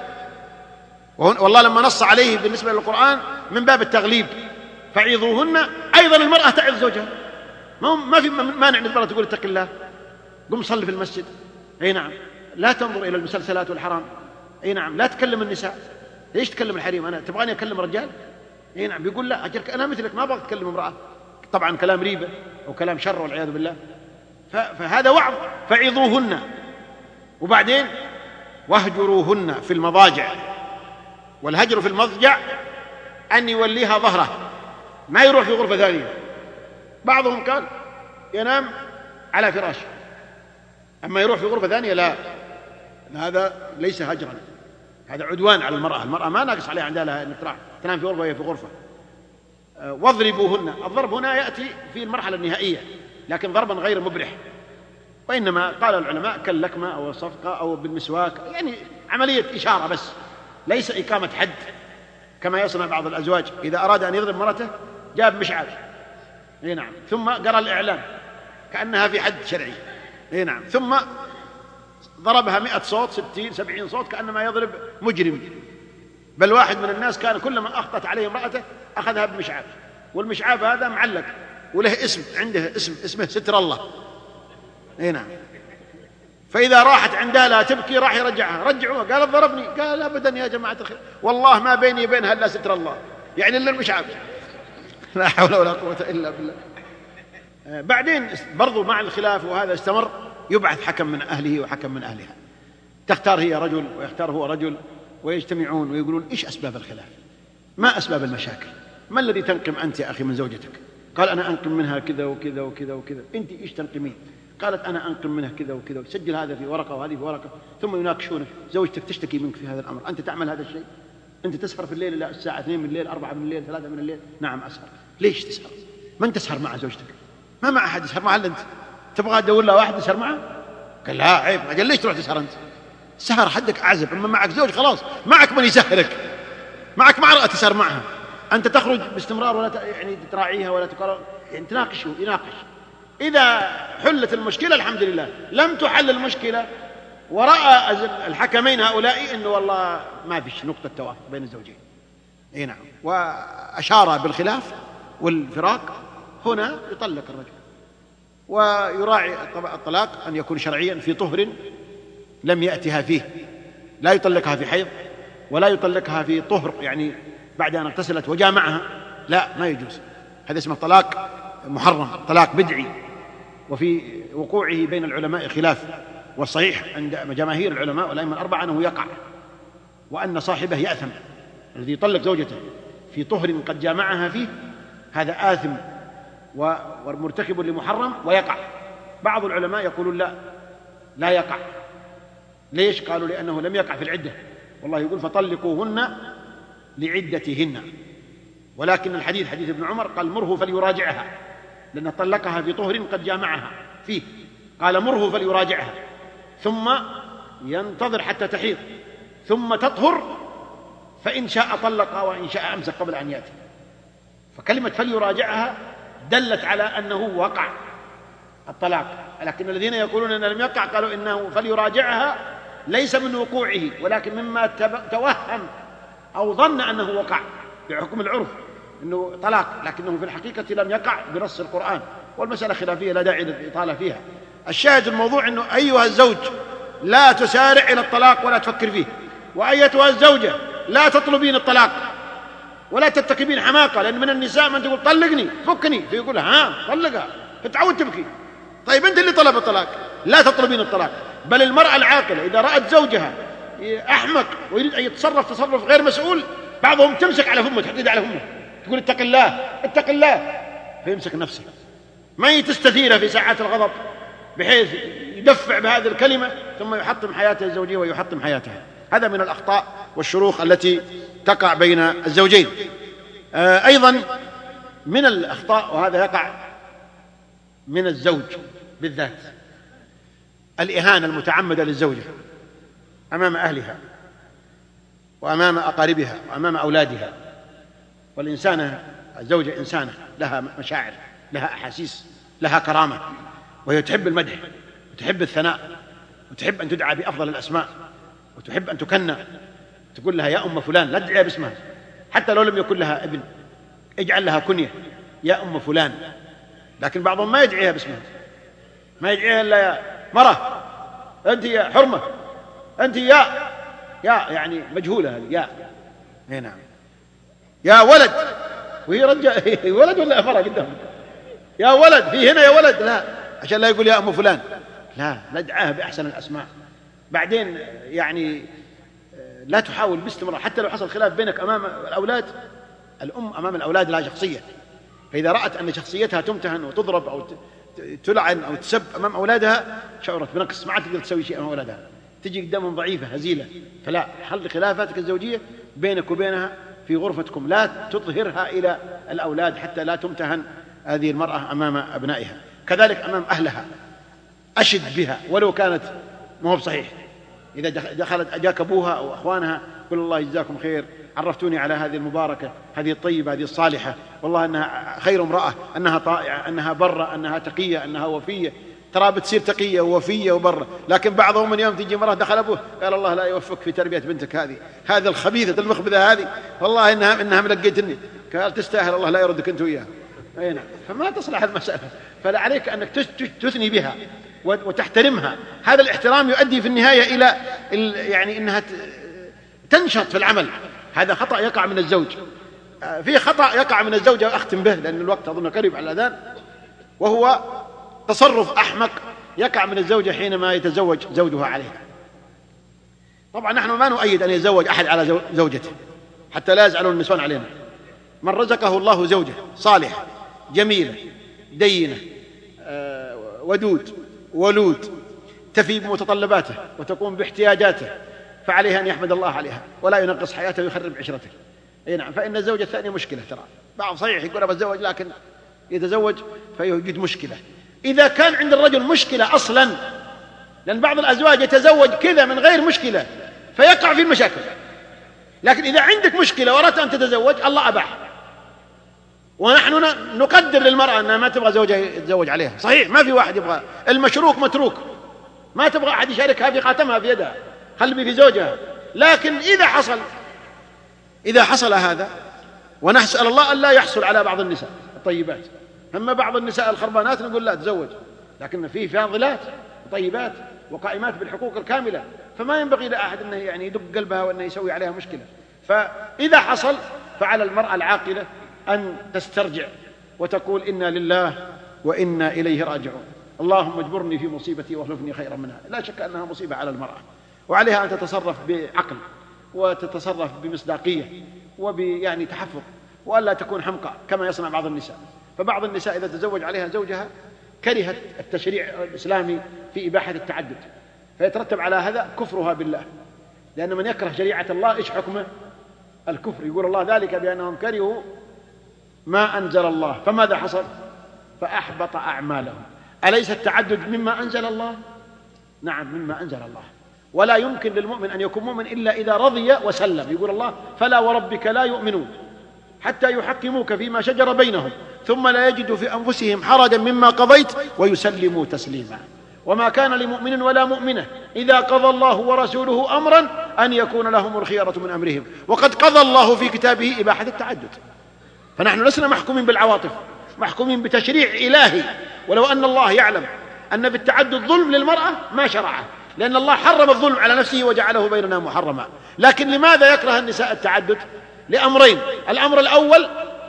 Speaker 2: والله لما نص عليه بالنسبة للقرآن من باب التغليب، فعظوهن، أيضا المرأة تعظ زوجها. ما في مانع أن المرأة تقول اتق الله، قم صلي في المسجد، أي نعم، لا تنظر إلى المسلسلات والحرام، أي نعم، لا تكلم النساء. ليش تكلم الحريم؟ أنا تبغاني أكلم رجال؟ أي نعم، بيقول لا أجلك أنا مثلك ما أبغى أتكلم امرأة. طبعا كلام ريبة وكلام شر والعياذ بالله. فهذا وعظ، فعظوهن. وبعدين واهجروهن في المضاجع. والهجر في المضجع أن يوليها ظهره، ما يروح في غرفة ثانية. بعضهم قال ينام على فراش، أما يروح في غرفة ثانية لا، هذا ليس هجرا، هذا عدوان على المرأة. المرأة ما ناقص عليها عندها لها أن تنام في غرفة وهي في غرفة. واضربوهن. الضرب هنا يأتي في المرحلة النهائية، لكن ضربا غير مبرح، وإنما قال العلماء كاللكمة أو الصفقة أو بالمسواك، يعني عملية إشارة بس، ليس إقامة حد كما يصنع بعض الأزواج. إذا أراد أن يضرب مرته جاب مشعل، اي نعم، ثم قرأ الإعلام كأنها في حد شرعي، اي نعم، ثم ضربها 100 صوت 60 70 صوت كأنما يضرب مجرم. بل واحد من الناس كان كلما أخطأت عليه امرأته أخذها بمشعاب، والمشعاب هذا معلق وله اسم، عنده اسمه ستر الله، اي نعم. فإذا راحت عندها لا تبكي راح يرجعها، رجعوها، قالت ضربني، قال أبدا يا جماعة الخير، والله ما بيني وبينها إلا ستر الله، يعني إلا المشعاب. لا حول ولا قوة إلا بالله. بعدين برضو مع الخلاف وهذا استمر يبعث حكم من أهله وحكم من أهلها، تختار هي رجل ويختار هو رجل، ويجتمعون ويقولون إيش أسباب الخلاف، ما أسباب المشاكل، ما الذي تنقم أنت يا أخي من زوجتك؟ قال أنا أنقم منها كذا وكذا وكذا وكذا. أنت إيش تنقمين؟ قالت أنا أنقم منها كذا وكذا. سجل هذا في ورقة وهذه في ورقة، ثم يناقشونك. زوجتك تشتكي منك في هذا الأمر، أنت تعمل هذا الشيء؟ أنت تسهر في الليل إلى الساعة 2 من الليل، 4 من الليل، 3 من الليل؟ نعم أسهر. ليش تسهر؟ من تسهر مع زوجتك؟ ما مع أحد يسهر معها إلا أنت. تبغى تدور له واحد يسهر معه؟ قال لا عيب. قال ليش تروح تسهر أنت؟ السهر حدك أعزب، أما معك زوج خلاص معك من يسهرك، معك امرأة تسهر معها. أنت تخرج باستمرار ولا يعني تراعيها ولا يعني تناقش يناقش. إذا حلت المشكلة الحمد لله، لم تحل المشكلة ورأى الحكمين هؤلاء إنه والله ما فيش نقطة توافق بين الزوجين، أي نعم، وأشار بالخلاف والفراق، هنا يطلق الرجل. ويراعي الطلاق أن يكون شرعيا في طهر لم يأتها فيه، لا يطلقها في حيض ولا يطلقها في طهر يعني بعد أن اغتسلت وجامعها، لا، ما يجوز. هذا اسمه طلاق محرم، طلاق بدعي، وفي وقوعه بين العلماء خلاف، والصحيح عند جماهير العلماء والأئمة الأربعة أنه يقع، وأن صاحبه يأثم. الذي يطلق زوجته في طهر قد جامعها فيه هذا آثم ومرتكب لمحرم ويقع. بعض العلماء يقولون لا يقع. ليش؟ قالوا لأنه لم يقع في العدة، والله يقول فطلقوهن لعدتهن، ولكن الحديث حديث ابن عمر قال مره فليراجعها، لأن طلقها في طهر قد جامعها فيه، قال مره فليراجعها ثم ينتظر حتى تحيض ثم تطهر، فإن شاء طلقها وإن شاء أمسك قبل أن يأتي. فكلمة فليراجعها دلت على أنه وقع الطلاق، لكن الذين يقولون أنه لم يقع قالوا إنه فليراجعها ليس من وقوعه، ولكن مما توهم أو ظن أنه وقع بحكم العرف أنه طلاق، لكنه في الحقيقة لم يقع بنص القرآن، والمسألة خلافية لا داعي للإطالة فيها. الشاهد الموضوع أنه أيها الزوج لا تسارع إلى الطلاق ولا تفكر فيه، وأيتها الزوجة لا تطلبين الطلاق ولا تتكبين حماقة، لأن من النساء من تقول طلقني فكني، فيقول ها طلقها، فتعود تبكي. طيب أنت اللي طلب الطلاق، لا تطلبين الطلاق. بل المرأة العاقلة إذا رأت زوجها أحمق ويريد أن يتصرف تصرف غير مسؤول، بعضهم تمسك على فمه، تحدد على فمه، تقول اتق الله اتق الله، فيمسك نفسه، ما تستثيره في ساعات الغضب بحيث يدفع بهذه الكلمة ثم يحطم حياته الزوجية ويحطم حياتها. هذا من الأخطاء والشروخ التي تقع بين الزوجين. أيضا من الأخطاء، وهذا يقع من الزوج بالذات، الإهانة المتعمدة للزوجة أمام أهلها وأمام أقاربها وأمام أولادها. والإنسانة الزوجة إنسانة لها مشاعر، لها أحاسيس، لها كرامة، وهي تحب المدح وتحب الثناء وتحب أن تدعى بأفضل الأسماء وتحب أن تكنى. تقول لها يا أم فلان، لا تدعيها باسمها، حتى لو لم يكن لها ابن اجعل لها كنية يا أم فلان. لكن بعضهم ما يدعيها باسمها، ما يدعيها إلا يا مرة، أنت يا حرمة، أنت يا يعني مجهولة هذه يا. اي نعم، يا ولد، وهي رجال ولد ولا مرة قدام، يا ولد، في هنا يا ولد، لا، عشان لا يقول يا أم فلان، لا، ندعاها بأحسن الأسماء. بعدين يعني لا تحاول باستمرار، حتى لو حصل خلاف بينك أمام الأولاد، الأم أمام الأولاد لها شخصية، فإذا رأت أن شخصيتها تمتهن وتضرب أو تلعن أو تسب أمام أولادها شعرت بنقص، ما عاد تقدر تسوي شيء أمام أولادها، تجي قدامهم ضعيفة هزيلة. فلا، حل خلافاتك الزوجية بينك وبينها في غرفتكم، لا تظهرها إلى الأولاد حتى لا تمتهن هذه المرأة أمام أبنائها. كذلك أمام أهلها أشد بها ولو كانت ما هو بصحيح. إذا دخلت أجاك أبوها أو أخوانها قل الله يجزاكم خير، عرفتوني على هذه المباركة، هذه الطيبة، هذه الصالحة، والله أنها خير امرأة، أنها طائعة، أنها برة، أنها تقية، أنها وفية. ترى بتصير تقية ووفية وبرة، لكن بعضهم من يوم تجي مرة دخل أبوه قال الله لا يوفق في تربية بنتك هذه الخبيثة المخبثة هذه، والله إنها ملقيتني. قال تستاهل، الله لا يردك أنت وياها. أي نعم، فما تصلح المسألة، فعليك أنك تثني بها وتحترمها. هذا الاحترام يؤدي في النهاية إلى يعني أنها تنشط في العمل. هذا خطأ يقع من الزوج. في خطأ يقع من الزوجة، أختم به لأن الوقت أظن قريب على الأذان، وهو تصرف أحمق يقع من الزوجة حينما يتزوج زوجها عليها. طبعا نحن ما نؤيد أن يتزوج أحد على زوجته حتى لا يزعلون النسوان علينا. من رزقه الله زوجة صالحة جميلة دينة ودود ولود تفي بمتطلباته وتقوم باحتياجاته، فعليها أن يحمد الله عليها ولا ينقص حياته ويخرب عشرته. أي نعم. فإن الزوجة الثانية مشكلة، ترى بعض صحيح يقول بتزوج لكن يتزوج فيوجد مشكلة. إذا كان عند الرجل مشكلة أصلا، لأن بعض الأزواج يتزوج كذا من غير مشكلة فيقع في المشاكل، لكن إذا عندك مشكلة وأردت أن تتزوج الله أباح. ونحن نقدر للمرأة أنها ما تبغى زوجها يتزوج عليها، صحيح ما في واحد يبغى، المشروك متروك، ما تبغى أحد يشاركها في خاتمها في يدها، خلبي في زوجها. لكن إذا حصل هذا، ونسأل الله أن لا يحصل على بعض النساء الطيبات، أما بعض النساء الخربانات نقول لا تزوج، لكن في فاضلات وطيبات وقائمات بالحقوق الكاملة، فما ينبغي لأحد أنه يعني يدق قلبها وأنه يسوي عليها مشكلة. فإذا حصل فعلى المرأة العاقلة أن تسترجع وتقول إنا لله وإنا إليه راجعون، اللهم اجبرني في مصيبتي واخلفني خيرا منها. لا شك أنها مصيبة على المرأة، وعليها أن تتصرف بعقل وتتصرف بمصداقية وبيعني تحفظ، وألا تكون حمقى كما يصنع بعض النساء. فبعض النساء إذا تزوج عليها زوجها كرهت التشريع الإسلامي في إباحة التعدد، فيترتب على هذا كفرها بالله، لأن من يكره شريعة الله إيش حكمه؟ الكفر. يقول الله ذلك بأنهم كرهوا ما أنزل الله، فماذا حصل؟ فأحبط أعمالهم. أليس التعدد مما أنزل الله؟ نعم مما أنزل الله. ولا يمكن للمؤمن أن يكون مؤمن إلا إذا رضي وسلم. يقول الله فلا وربك لا يؤمنون حتى يحكموك فيما شجر بينهم ثم لا يجدوا في أنفسهم حرجا مما قضيت ويسلموا تسليما. وما كان لمؤمن ولا مؤمنة إذا قضى الله ورسوله أمرا أن يكون لهم الخيرة من أمرهم، وقد قضى الله في كتابه إباحة التعدد. فنحن لسنا محكومين بالعواطف، محكومين بتشريع إلهي. ولو أن الله يعلم أن بالتعدد ظلم للمرأة ما شرعه، لأن الله حرم الظلم على نفسه وجعله بيننا محرما. لكن لماذا يكره النساء التعدد؟ لأمرين. الأمر الأول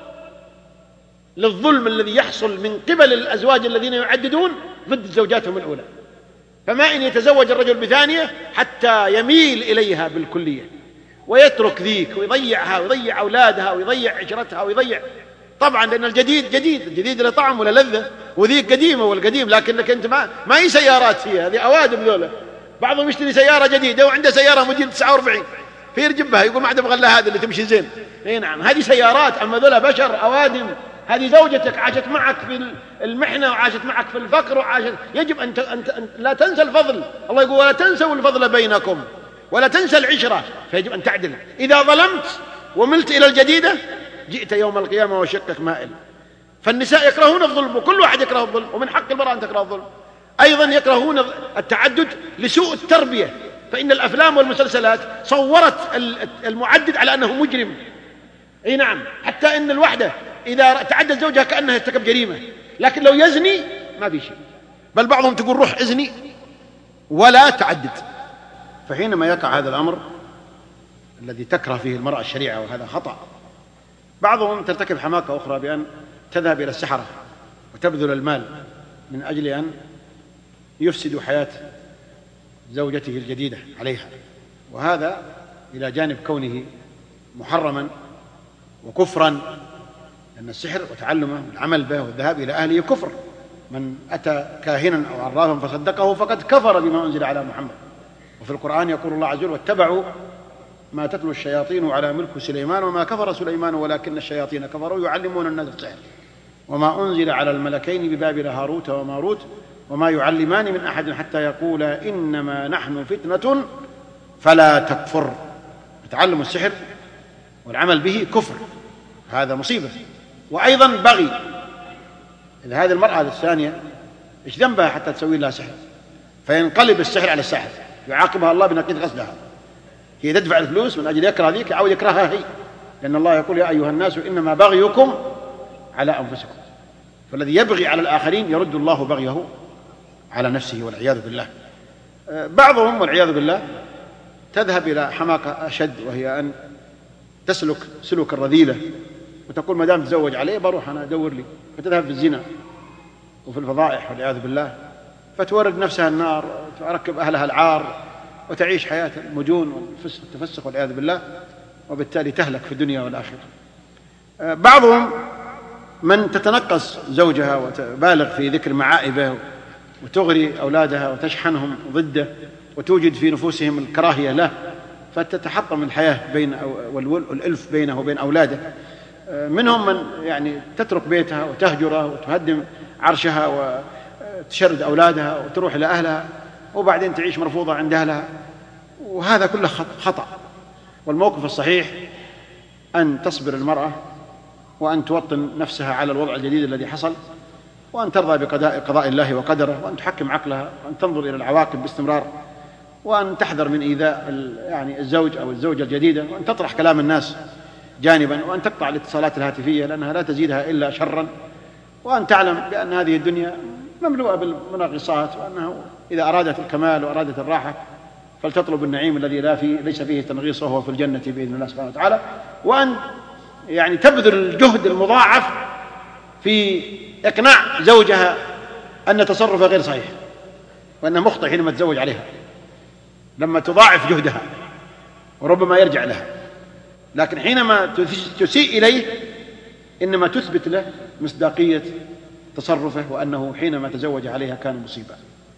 Speaker 2: للظلم الذي يحصل من قبل الأزواج الذين يعددون ضد زوجاتهم الأولى، فما إن يتزوج الرجل بثانية حتى يميل إليها بالكلية ويترك ذيك ويضيعها ويضيع أولادها ويضيع عشرتها ويضيع. طبعا لأن الجديد جديد، الجديد له طعم ولا لذة، وذيك قديمة والقديم، لكنك أنت ما هي سيارات فيها، هذه أوادم ذولا. بعضهم يشتري سيارة جديدة وعنده سيارة موديل 49 فيرجبها يقول ما عاد أبغى إلا هذه اللي تمشي زين. اي نعم هذه سيارات، أما ذولا بشر أوادم. هذه زوجتك عاشت معك في المحنة وعاشت معك في الفقر وعاشت. يجب أن لا تنسى الفضل. الله يقول ولا تنسوا الفضل بينكم ولا تنسى العشرة، فيجب أن تعدل. إذا ظلمت وملت إلى الجديدة جئت يوم القيامة وشقك مائل. فالنساء يكرهون الظلم، وكل واحد يكره الظلم، ومن حق المرأة أن تكره الظلم. أيضا يكرهون التعدد لسوء التربية، فإن الأفلام والمسلسلات صورت المعدد على أنه مجرم. أي نعم، حتى إن الوحدة إذا تعدد زوجها كأنها ارتكب جريمة، لكن لو يزني ما في شيء، بل بعضهم تقول روح ازني ولا تعدد. فحينما يقع هذا الأمر الذي تكره فيه المرأة الشريعة، وهذا خطأ، بعضهم ترتكب حماقة أخرى بأن تذهب إلى السحرة وتبذل المال من أجل أن يفسدوا حياة زوجته الجديدة عليها، وهذا إلى جانب كونه محرما وكفرا، لأن السحر وتعلمه والعمل به والذهاب إلى أهله كفر. من أتى كاهنا أو عرافا فصدقه فقد كفر بما أنزل على محمد. وفي القرآن يقول الله عز وجل واتبعوا ما تتلو الشياطين على ملك سليمان وما كفر سليمان ولكن الشياطين كفروا يعلمون الناس السحر وما أنزل على الملكين ببابل هاروت وماروت وما يعلمان من أحد حتى يقولا إنما نحن فتنة فلا تكفر. تعلم السحر والعمل به كفر، هذا مصيبة. وأيضا بغي. إذا هذه المرأة الثانية إيش ذنبها حتى تسوي لها سحر؟ فينقلب السحر على الساحر، يعاقبها الله بنقيض غسلها. هي تدفع الفلوس من أجل يكره ذيك، عاود يكرهها هي، لأن الله يقول يا أيها الناس إنما بغيكم على أنفسكم. فالذي يبغي على الآخرين يرد الله بغيه على نفسه والعياذ بالله. بعضهم والعياذ بالله تذهب إلى حماقة أشد، وهي أن تسلك سلوك الرذيلة وتقول ما دام تزوج عليه بروح أنا أدور لي، فتذهب في الزنا وفي الفضائح والعياذ بالله، فتورد نفسها النار وتركب أهلها العار وتعيش حياة المجون والتفسخ والعياذ بالله، وبالتالي تهلك في الدنيا والآخرة. بعضهم من تتنقص زوجها وتبالغ في ذكر معائبه وتغري أولادها وتشحنهم ضده وتوجد في نفوسهم الكراهية له، فتتحطم الحياة والألف بينه وبين أولاده. منهم من يعني تترك بيتها وتهجره وتهدم عرشها وتشرد أولادها وتروح إلى أهلها وبعدين تعيش مرفوضة عند أهلها، وهذا كله خطأ. والموقف الصحيح أن تصبر المرأة وأن توطن نفسها على الوضع الجديد الذي حصل، وأن ترضى بقضاء الله وقدره، وأن تحكم عقلها، وأن تنظر إلى العواقب باستمرار، وأن تحذر من إيذاء يعني الزوج أو الزوجة الجديدة، وأن تطرح كلام الناس جانبا، وأن تقطع الاتصالات الهاتفية لأنها لا تزيدها إلا شرا، وأن تعلم بأن هذه الدنيا مملوءة بالمنغصات، وأنه إذا أرادت الكمال وأرادت الراحة فلتطلب النعيم الذي ليس فيه تنغيص، وهو في الجنة بإذن الله سبحانه وتعالى. وأن يعني تبذل الجهد المضاعف في إقناع زوجها أن تصرفه غير صحيح وأنه مخطئ حينما تزوج عليها، لما تضاعف جهدها وربما يرجع لها، لكن حينما تسيء إليه إنما تثبت له مصداقية تصرفه وأنه حينما تزوج عليها كان مصيبة.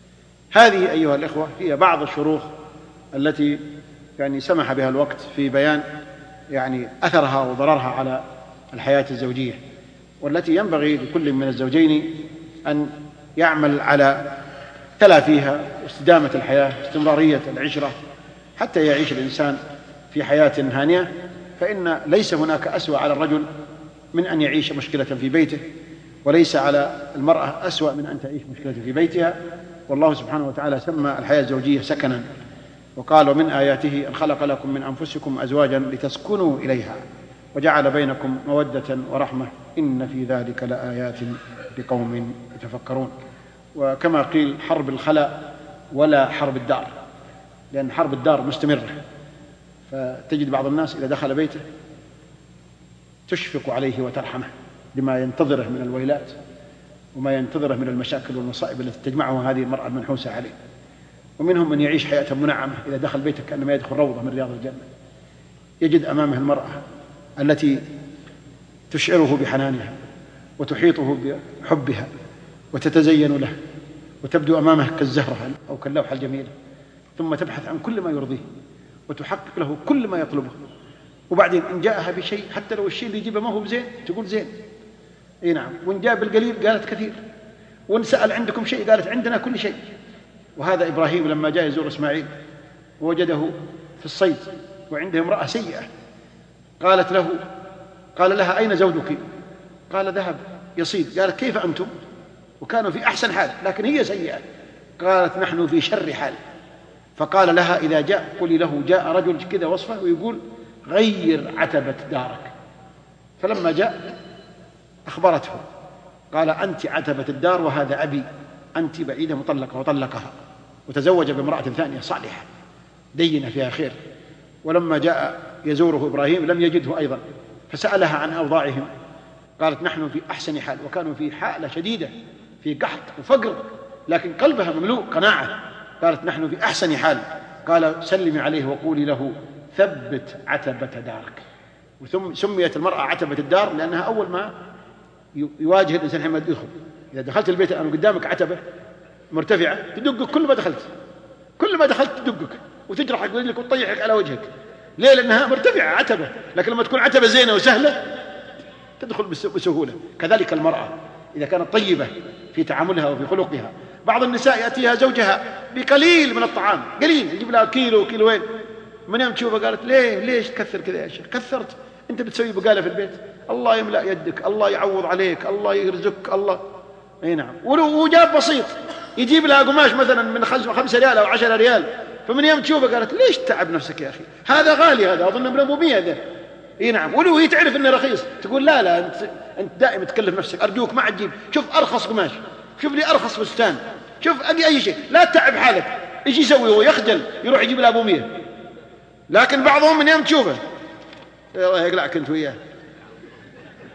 Speaker 2: هذه أيها الإخوة هي بعض الشروط التي يعني سمح بها الوقت في بيان يعني أثرها وضررها على الحياة الزوجية، والتي ينبغي لكل من الزوجين أن يعمل على تلافيها واستدامة الحياة، استمرارية العشرة، حتى يعيش الإنسان في حياة هانئة. فإن ليس هناك أسوأ على الرجل من أن يعيش مشكلة في بيته، وليس على المرأة أسوأ من أن تعيش مشكلة في بيتها. والله سبحانه وتعالى سمى الحياة الزوجية سكنا، وقال: ومن آياته أن خلق لكم من أنفسكم أزواجا لتسكنوا إليها وجعل بينكم مودة ورحمة إن في ذلك لآيات لقوم يتفكرون. وكما قيل: حرب الخلاء ولا حرب الدار، لأن حرب الدار مستمرة، فتجد بعض الناس إذا دخل بيته تشفق عليه وترحمه لما ينتظره من الويلات وما ينتظره من المشاكل والمصائب التي تجمعه هذه المرأة المنحوسة عليه. ومنهم من يعيش حياة منعمة، إذا دخل بيته كأنما يدخل روضة من رياض الجنة، يجد أمامه المرأة التي تشعره بحنانها وتحيطه بحبها وتتزين له وتبدو أمامه كالزهرة أو كاللوحة الجميلة، ثم تبحث عن كل ما يرضيه وتحقق له كل ما يطلبه. وبعدين إن جاءها بشيء حتى لو الشيء اللي يجيبه ما هو بزين تقول زين، اي نعم. وإن جاء بالقليل قالت كثير، وإن سأل عندكم شيء قالت عندنا كل شيء. وهذا إبراهيم لما جاء يزور إسماعيل ووجده في الصيد وعنده امرأة سيئة، قال لها: أين زوجك؟ قال: ذهب يصيد. قالت: كيف أنتم؟ وكانوا في أحسن حال لكن هي سيئة. قالت: نحن في شر حال. فقال لها: إذا جاء قولي له جاء رجل كذا وصفه ويقول غير عتبة دارك. فلما جاء أخبرته، قال: أنت عتبة الدار وهذا أبي، أنت بعيدة مطلقة. وطلقها وتزوج بامرأة ثانية صالحة دينة فيها خير. ولما جاء يزوره إبراهيم لم يجده أيضا، فسألها عن أوضاعهم، قالت: نحن في أحسن حال. وكانوا في حالة شديدة، في قحط وفقر، لكن قلبها مملوء قناعة. قالت: نحن في أحسن حال. قال: سلمي عليه وقولي له ثبت عتبة دارك. وسميت المرأة عتبة الدار لأنها أول ما يواجه الإنسان حينما يدخل. إذا دخلت البيت أنا قدامك عتبة مرتفعة تدقك، كل ما دخلت تدقك وتجرحك برجلك وتطيحك على وجهك. ليه؟ لأنها مرتفعة عتبة. لكن لما تكون عتبة زينة وسهلة تدخل بسهولة. كذلك المرأة إذا كانت طيبة في تعاملها وفي خلقها. بعض النساء يأتيها زوجها بقليل من الطعام، قليل، يجيب لها كيلو كيلوين، من يوم تشوفها قالت: ليش تكثر كذا يا شيخ؟ كثرت، أنت بتسوي بقالة في البيت، الله يملأ يدك، الله يعوض عليك، الله يرزقك، الله. اي نعم. ولو جاب بسيط يجيب لها قماش مثلا من 5 ريال أو 10 ريال، فمن يوم تشوفه قالت: ليش تعب نفسك يا أخي؟ هذا غالي، هذا أظن ب 400 هذا. اي نعم. ولو هي تعرف انه رخيص تقول: لا انت دائما تكلف نفسك، ارجوك ما تجيب، شوف ارخص قماش، شوف لي ارخص فستان، شوف اي شيء، لا تتعب حالك. ايش يسوي هو؟ يخجل يروح يجيب له 400. لكن بعضهم من يوم تشوفه الله يقلعك انت وياه.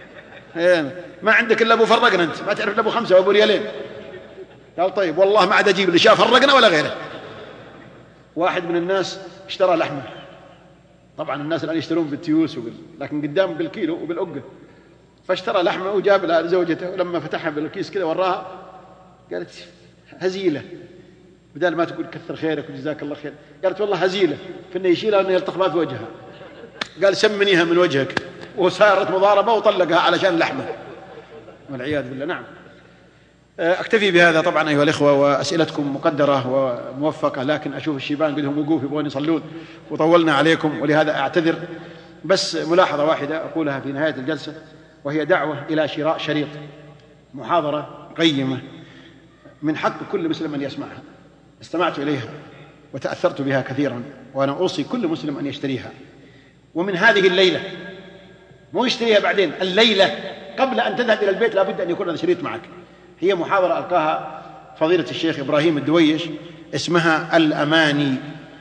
Speaker 2: ما عندك إلا أبو فرقنا أنت، ما تعرف إلا أبو 5 وأبو ريالين. قال طيب والله ما عاد أجيب اللي شاف فرقنا ولا غيره. واحد من الناس اشترى لحمة، طبعا الناس الآن يشترون بالتيوس لكن قدام بالكيلو وبالأقة، فاشترى لحمة وجاب لها لزوجته، ولما فتحها بالكيس كذا وراها قالت هزيلة، بدل ما تقول كثر خيرك وجزاك الله خير، قالت والله هزيلة، كنا يشيلها وأنه يلطخ بها في وجهها. قال سمنيها من وجهك، وصارت مضاربة وطلقها علشان لحمة والعياذ بالله. نعم. أكتفي بهذا طبعا أيها الإخوة، وأسئلتكم مقدرة وموفقة، لكن أشوف الشيبان قدهم وقوف يبغون يصلون وطولنا عليكم، ولهذا أعتذر. بس ملاحظة واحدة أقولها في نهاية الجلسة، وهي دعوة إلى شراء شريط، محاضرة قيمة من حق كل مسلم أن يسمعها. استمعت إليها وتأثرت بها كثيرا، وأنا أوصي كل مسلم أن يشتريها، ومن هذه الليلة، مو يشتريها بعدين، الليلة قبل أن تذهب إلى البيت لابد أن يكون هذا الشريط معك. هي محاضرة ألقاها فضيلة الشيخ إبراهيم الدويش، اسمها الأماني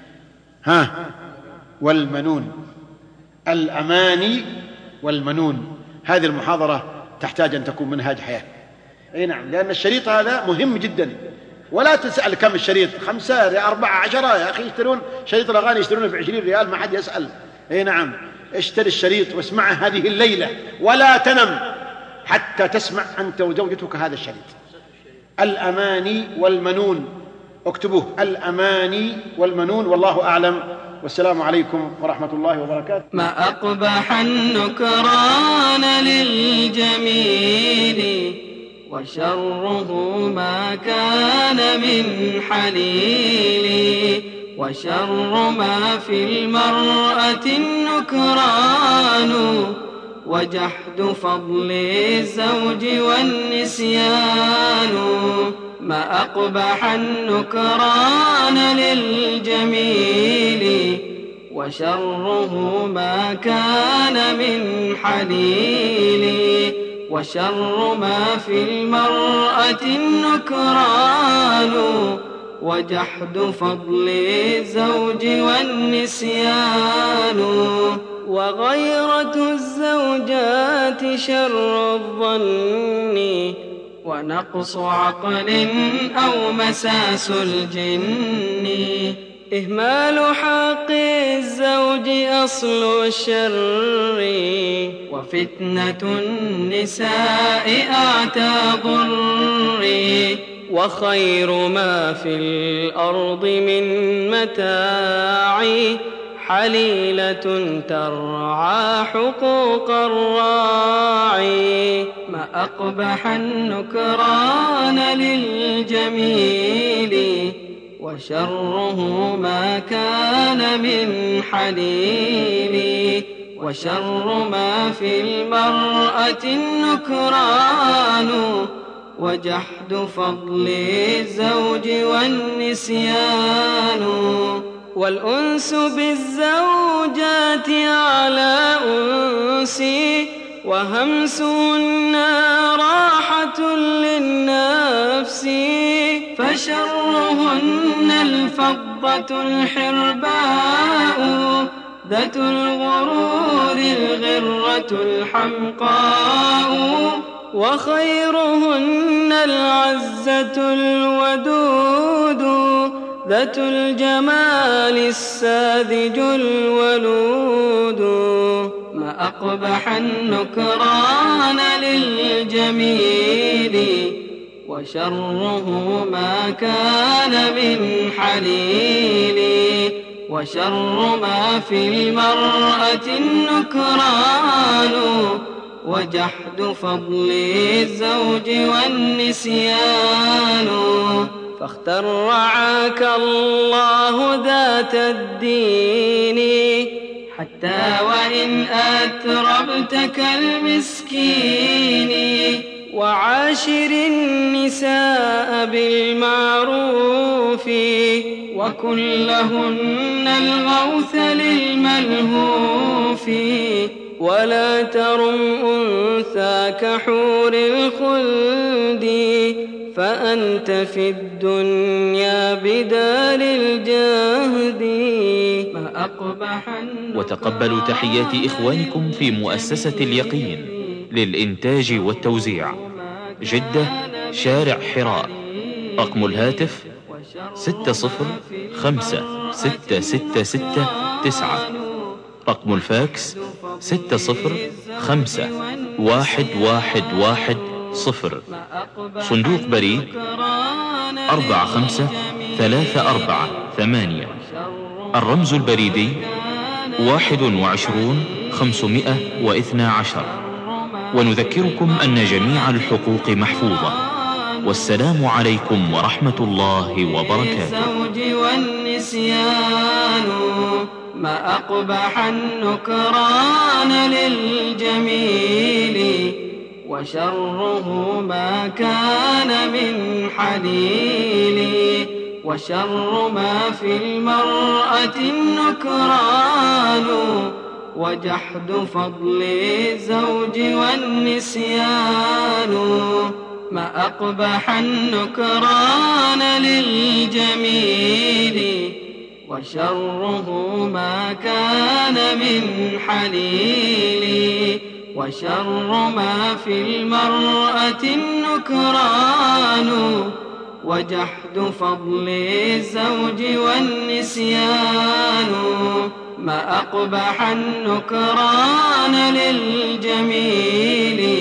Speaker 2: والمنون. الأماني والمنون، هذه المحاضرة تحتاج أن تكون منهاج حياة. أي نعم، لأن الشريط هذا مهم جدا. ولا تسأل كم الشريط، 5 4 10 يا أخي، يشترون شريط الأغاني يشترونه ب20 ريال، ما حد يسأل. أي نعم، اشتري الشريط واسمعه هذه الليلة، ولا تنم حتى تسمع أنت وزوجتك هذا الشريط. الأماني والمنون، اكتبوه، الأماني والمنون. والله أعلم، والسلام عليكم ورحمة الله وبركاته.
Speaker 3: ما أقبح النكران للجميل، وشره ما كان من حليل، وشر ما في المرأة النكران، وجحد فضل الزوج والنسيان. ما أقبح النكران للجميل، وشره ما كان من حليل، وشر ما في المرأة النكران، وجحد فضل الزوج والنسيان. وغيرة الزوجات شر الظن، ونقص عقل أو مساس الجن. إهمال حق الزوج أصل الشر، وفتنة النساء أعتى ضر. وخير ما في الأرض من متاع، حليلة ترعى حقوق الراعي. ما أقبح النكران للجميل، وشره ما كان من حليل، وشر ما في المرأة النكران، وجحد فضل الزوج والنسيان. والأنس بالزوجات على أنسي، وهمسهن راحة للنفس. فشرهن الفضة الحرباء، ذات الغرور الغرة الحمقاء. وخيرهن العزة الودود، ذات الجمال الساذج الولود. ما أقبح النكران للجميل، وشره ما كان من حليل، وشر ما في المرأة النكران، وجحد فضل الزوج والنسيان. فاختر رعاك الله ذات الدين، حتى وإن أتربت كالمسكين. وعاشر النساء بالمعروف، وكن لهن الغوث للملهوف. ولا ترم أنثى كحور الخلد، فأنت في الدنيا بدار الجهد. ما أقبح.
Speaker 1: وتقبلوا تحيات إخوانكم في مؤسسة اليقين للإنتاج والتوزيع، جدة، شارع حراء. رقم الهاتف 605-666-9. رقم الفاكس 605-1110. صندوق بريد 45348. الرمز البريدي 21512. ونذكركم أن جميع الحقوق محفوظة. والسلام عليكم ورحمة الله وبركاته.
Speaker 3: الزوج والنسيان ما أقبح النكران للجميل، وشره ما كان من حليل. وشر ما في المرأة النكران، وجحد فضل الزوج والنسيان. ما أقبح النكران للجميل، وشره ما كان من حليل. وشر ما في المرأة النكران، وجحد فضل الزوج والنسيان. ما أقبح النكران للجميل،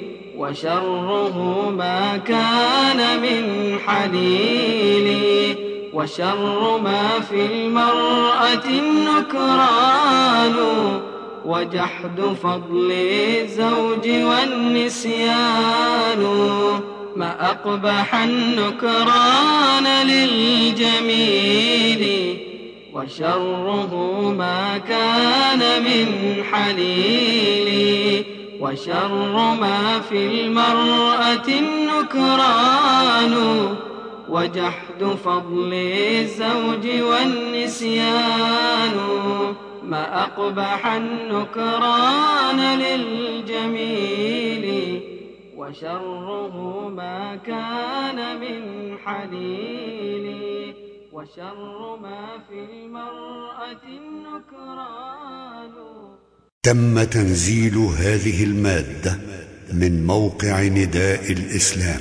Speaker 3: وشره ما كان من حليل. وشر ما في المرأة النكران، وجحد فضل الزوج والنسيان. ما أقبح النكران للجميل، وشره ما كان من حليل. وشر ما في المرأة النكران، وجحد فضل الزوج والنسيان. ما أقبح النكران للجميل، وشره ما كان من حليل. وشر ما في المرأة النكران.
Speaker 4: تم تنزيل هذه المادة من موقع نداء الإسلام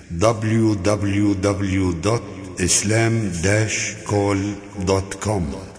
Speaker 4: www.islam-call.com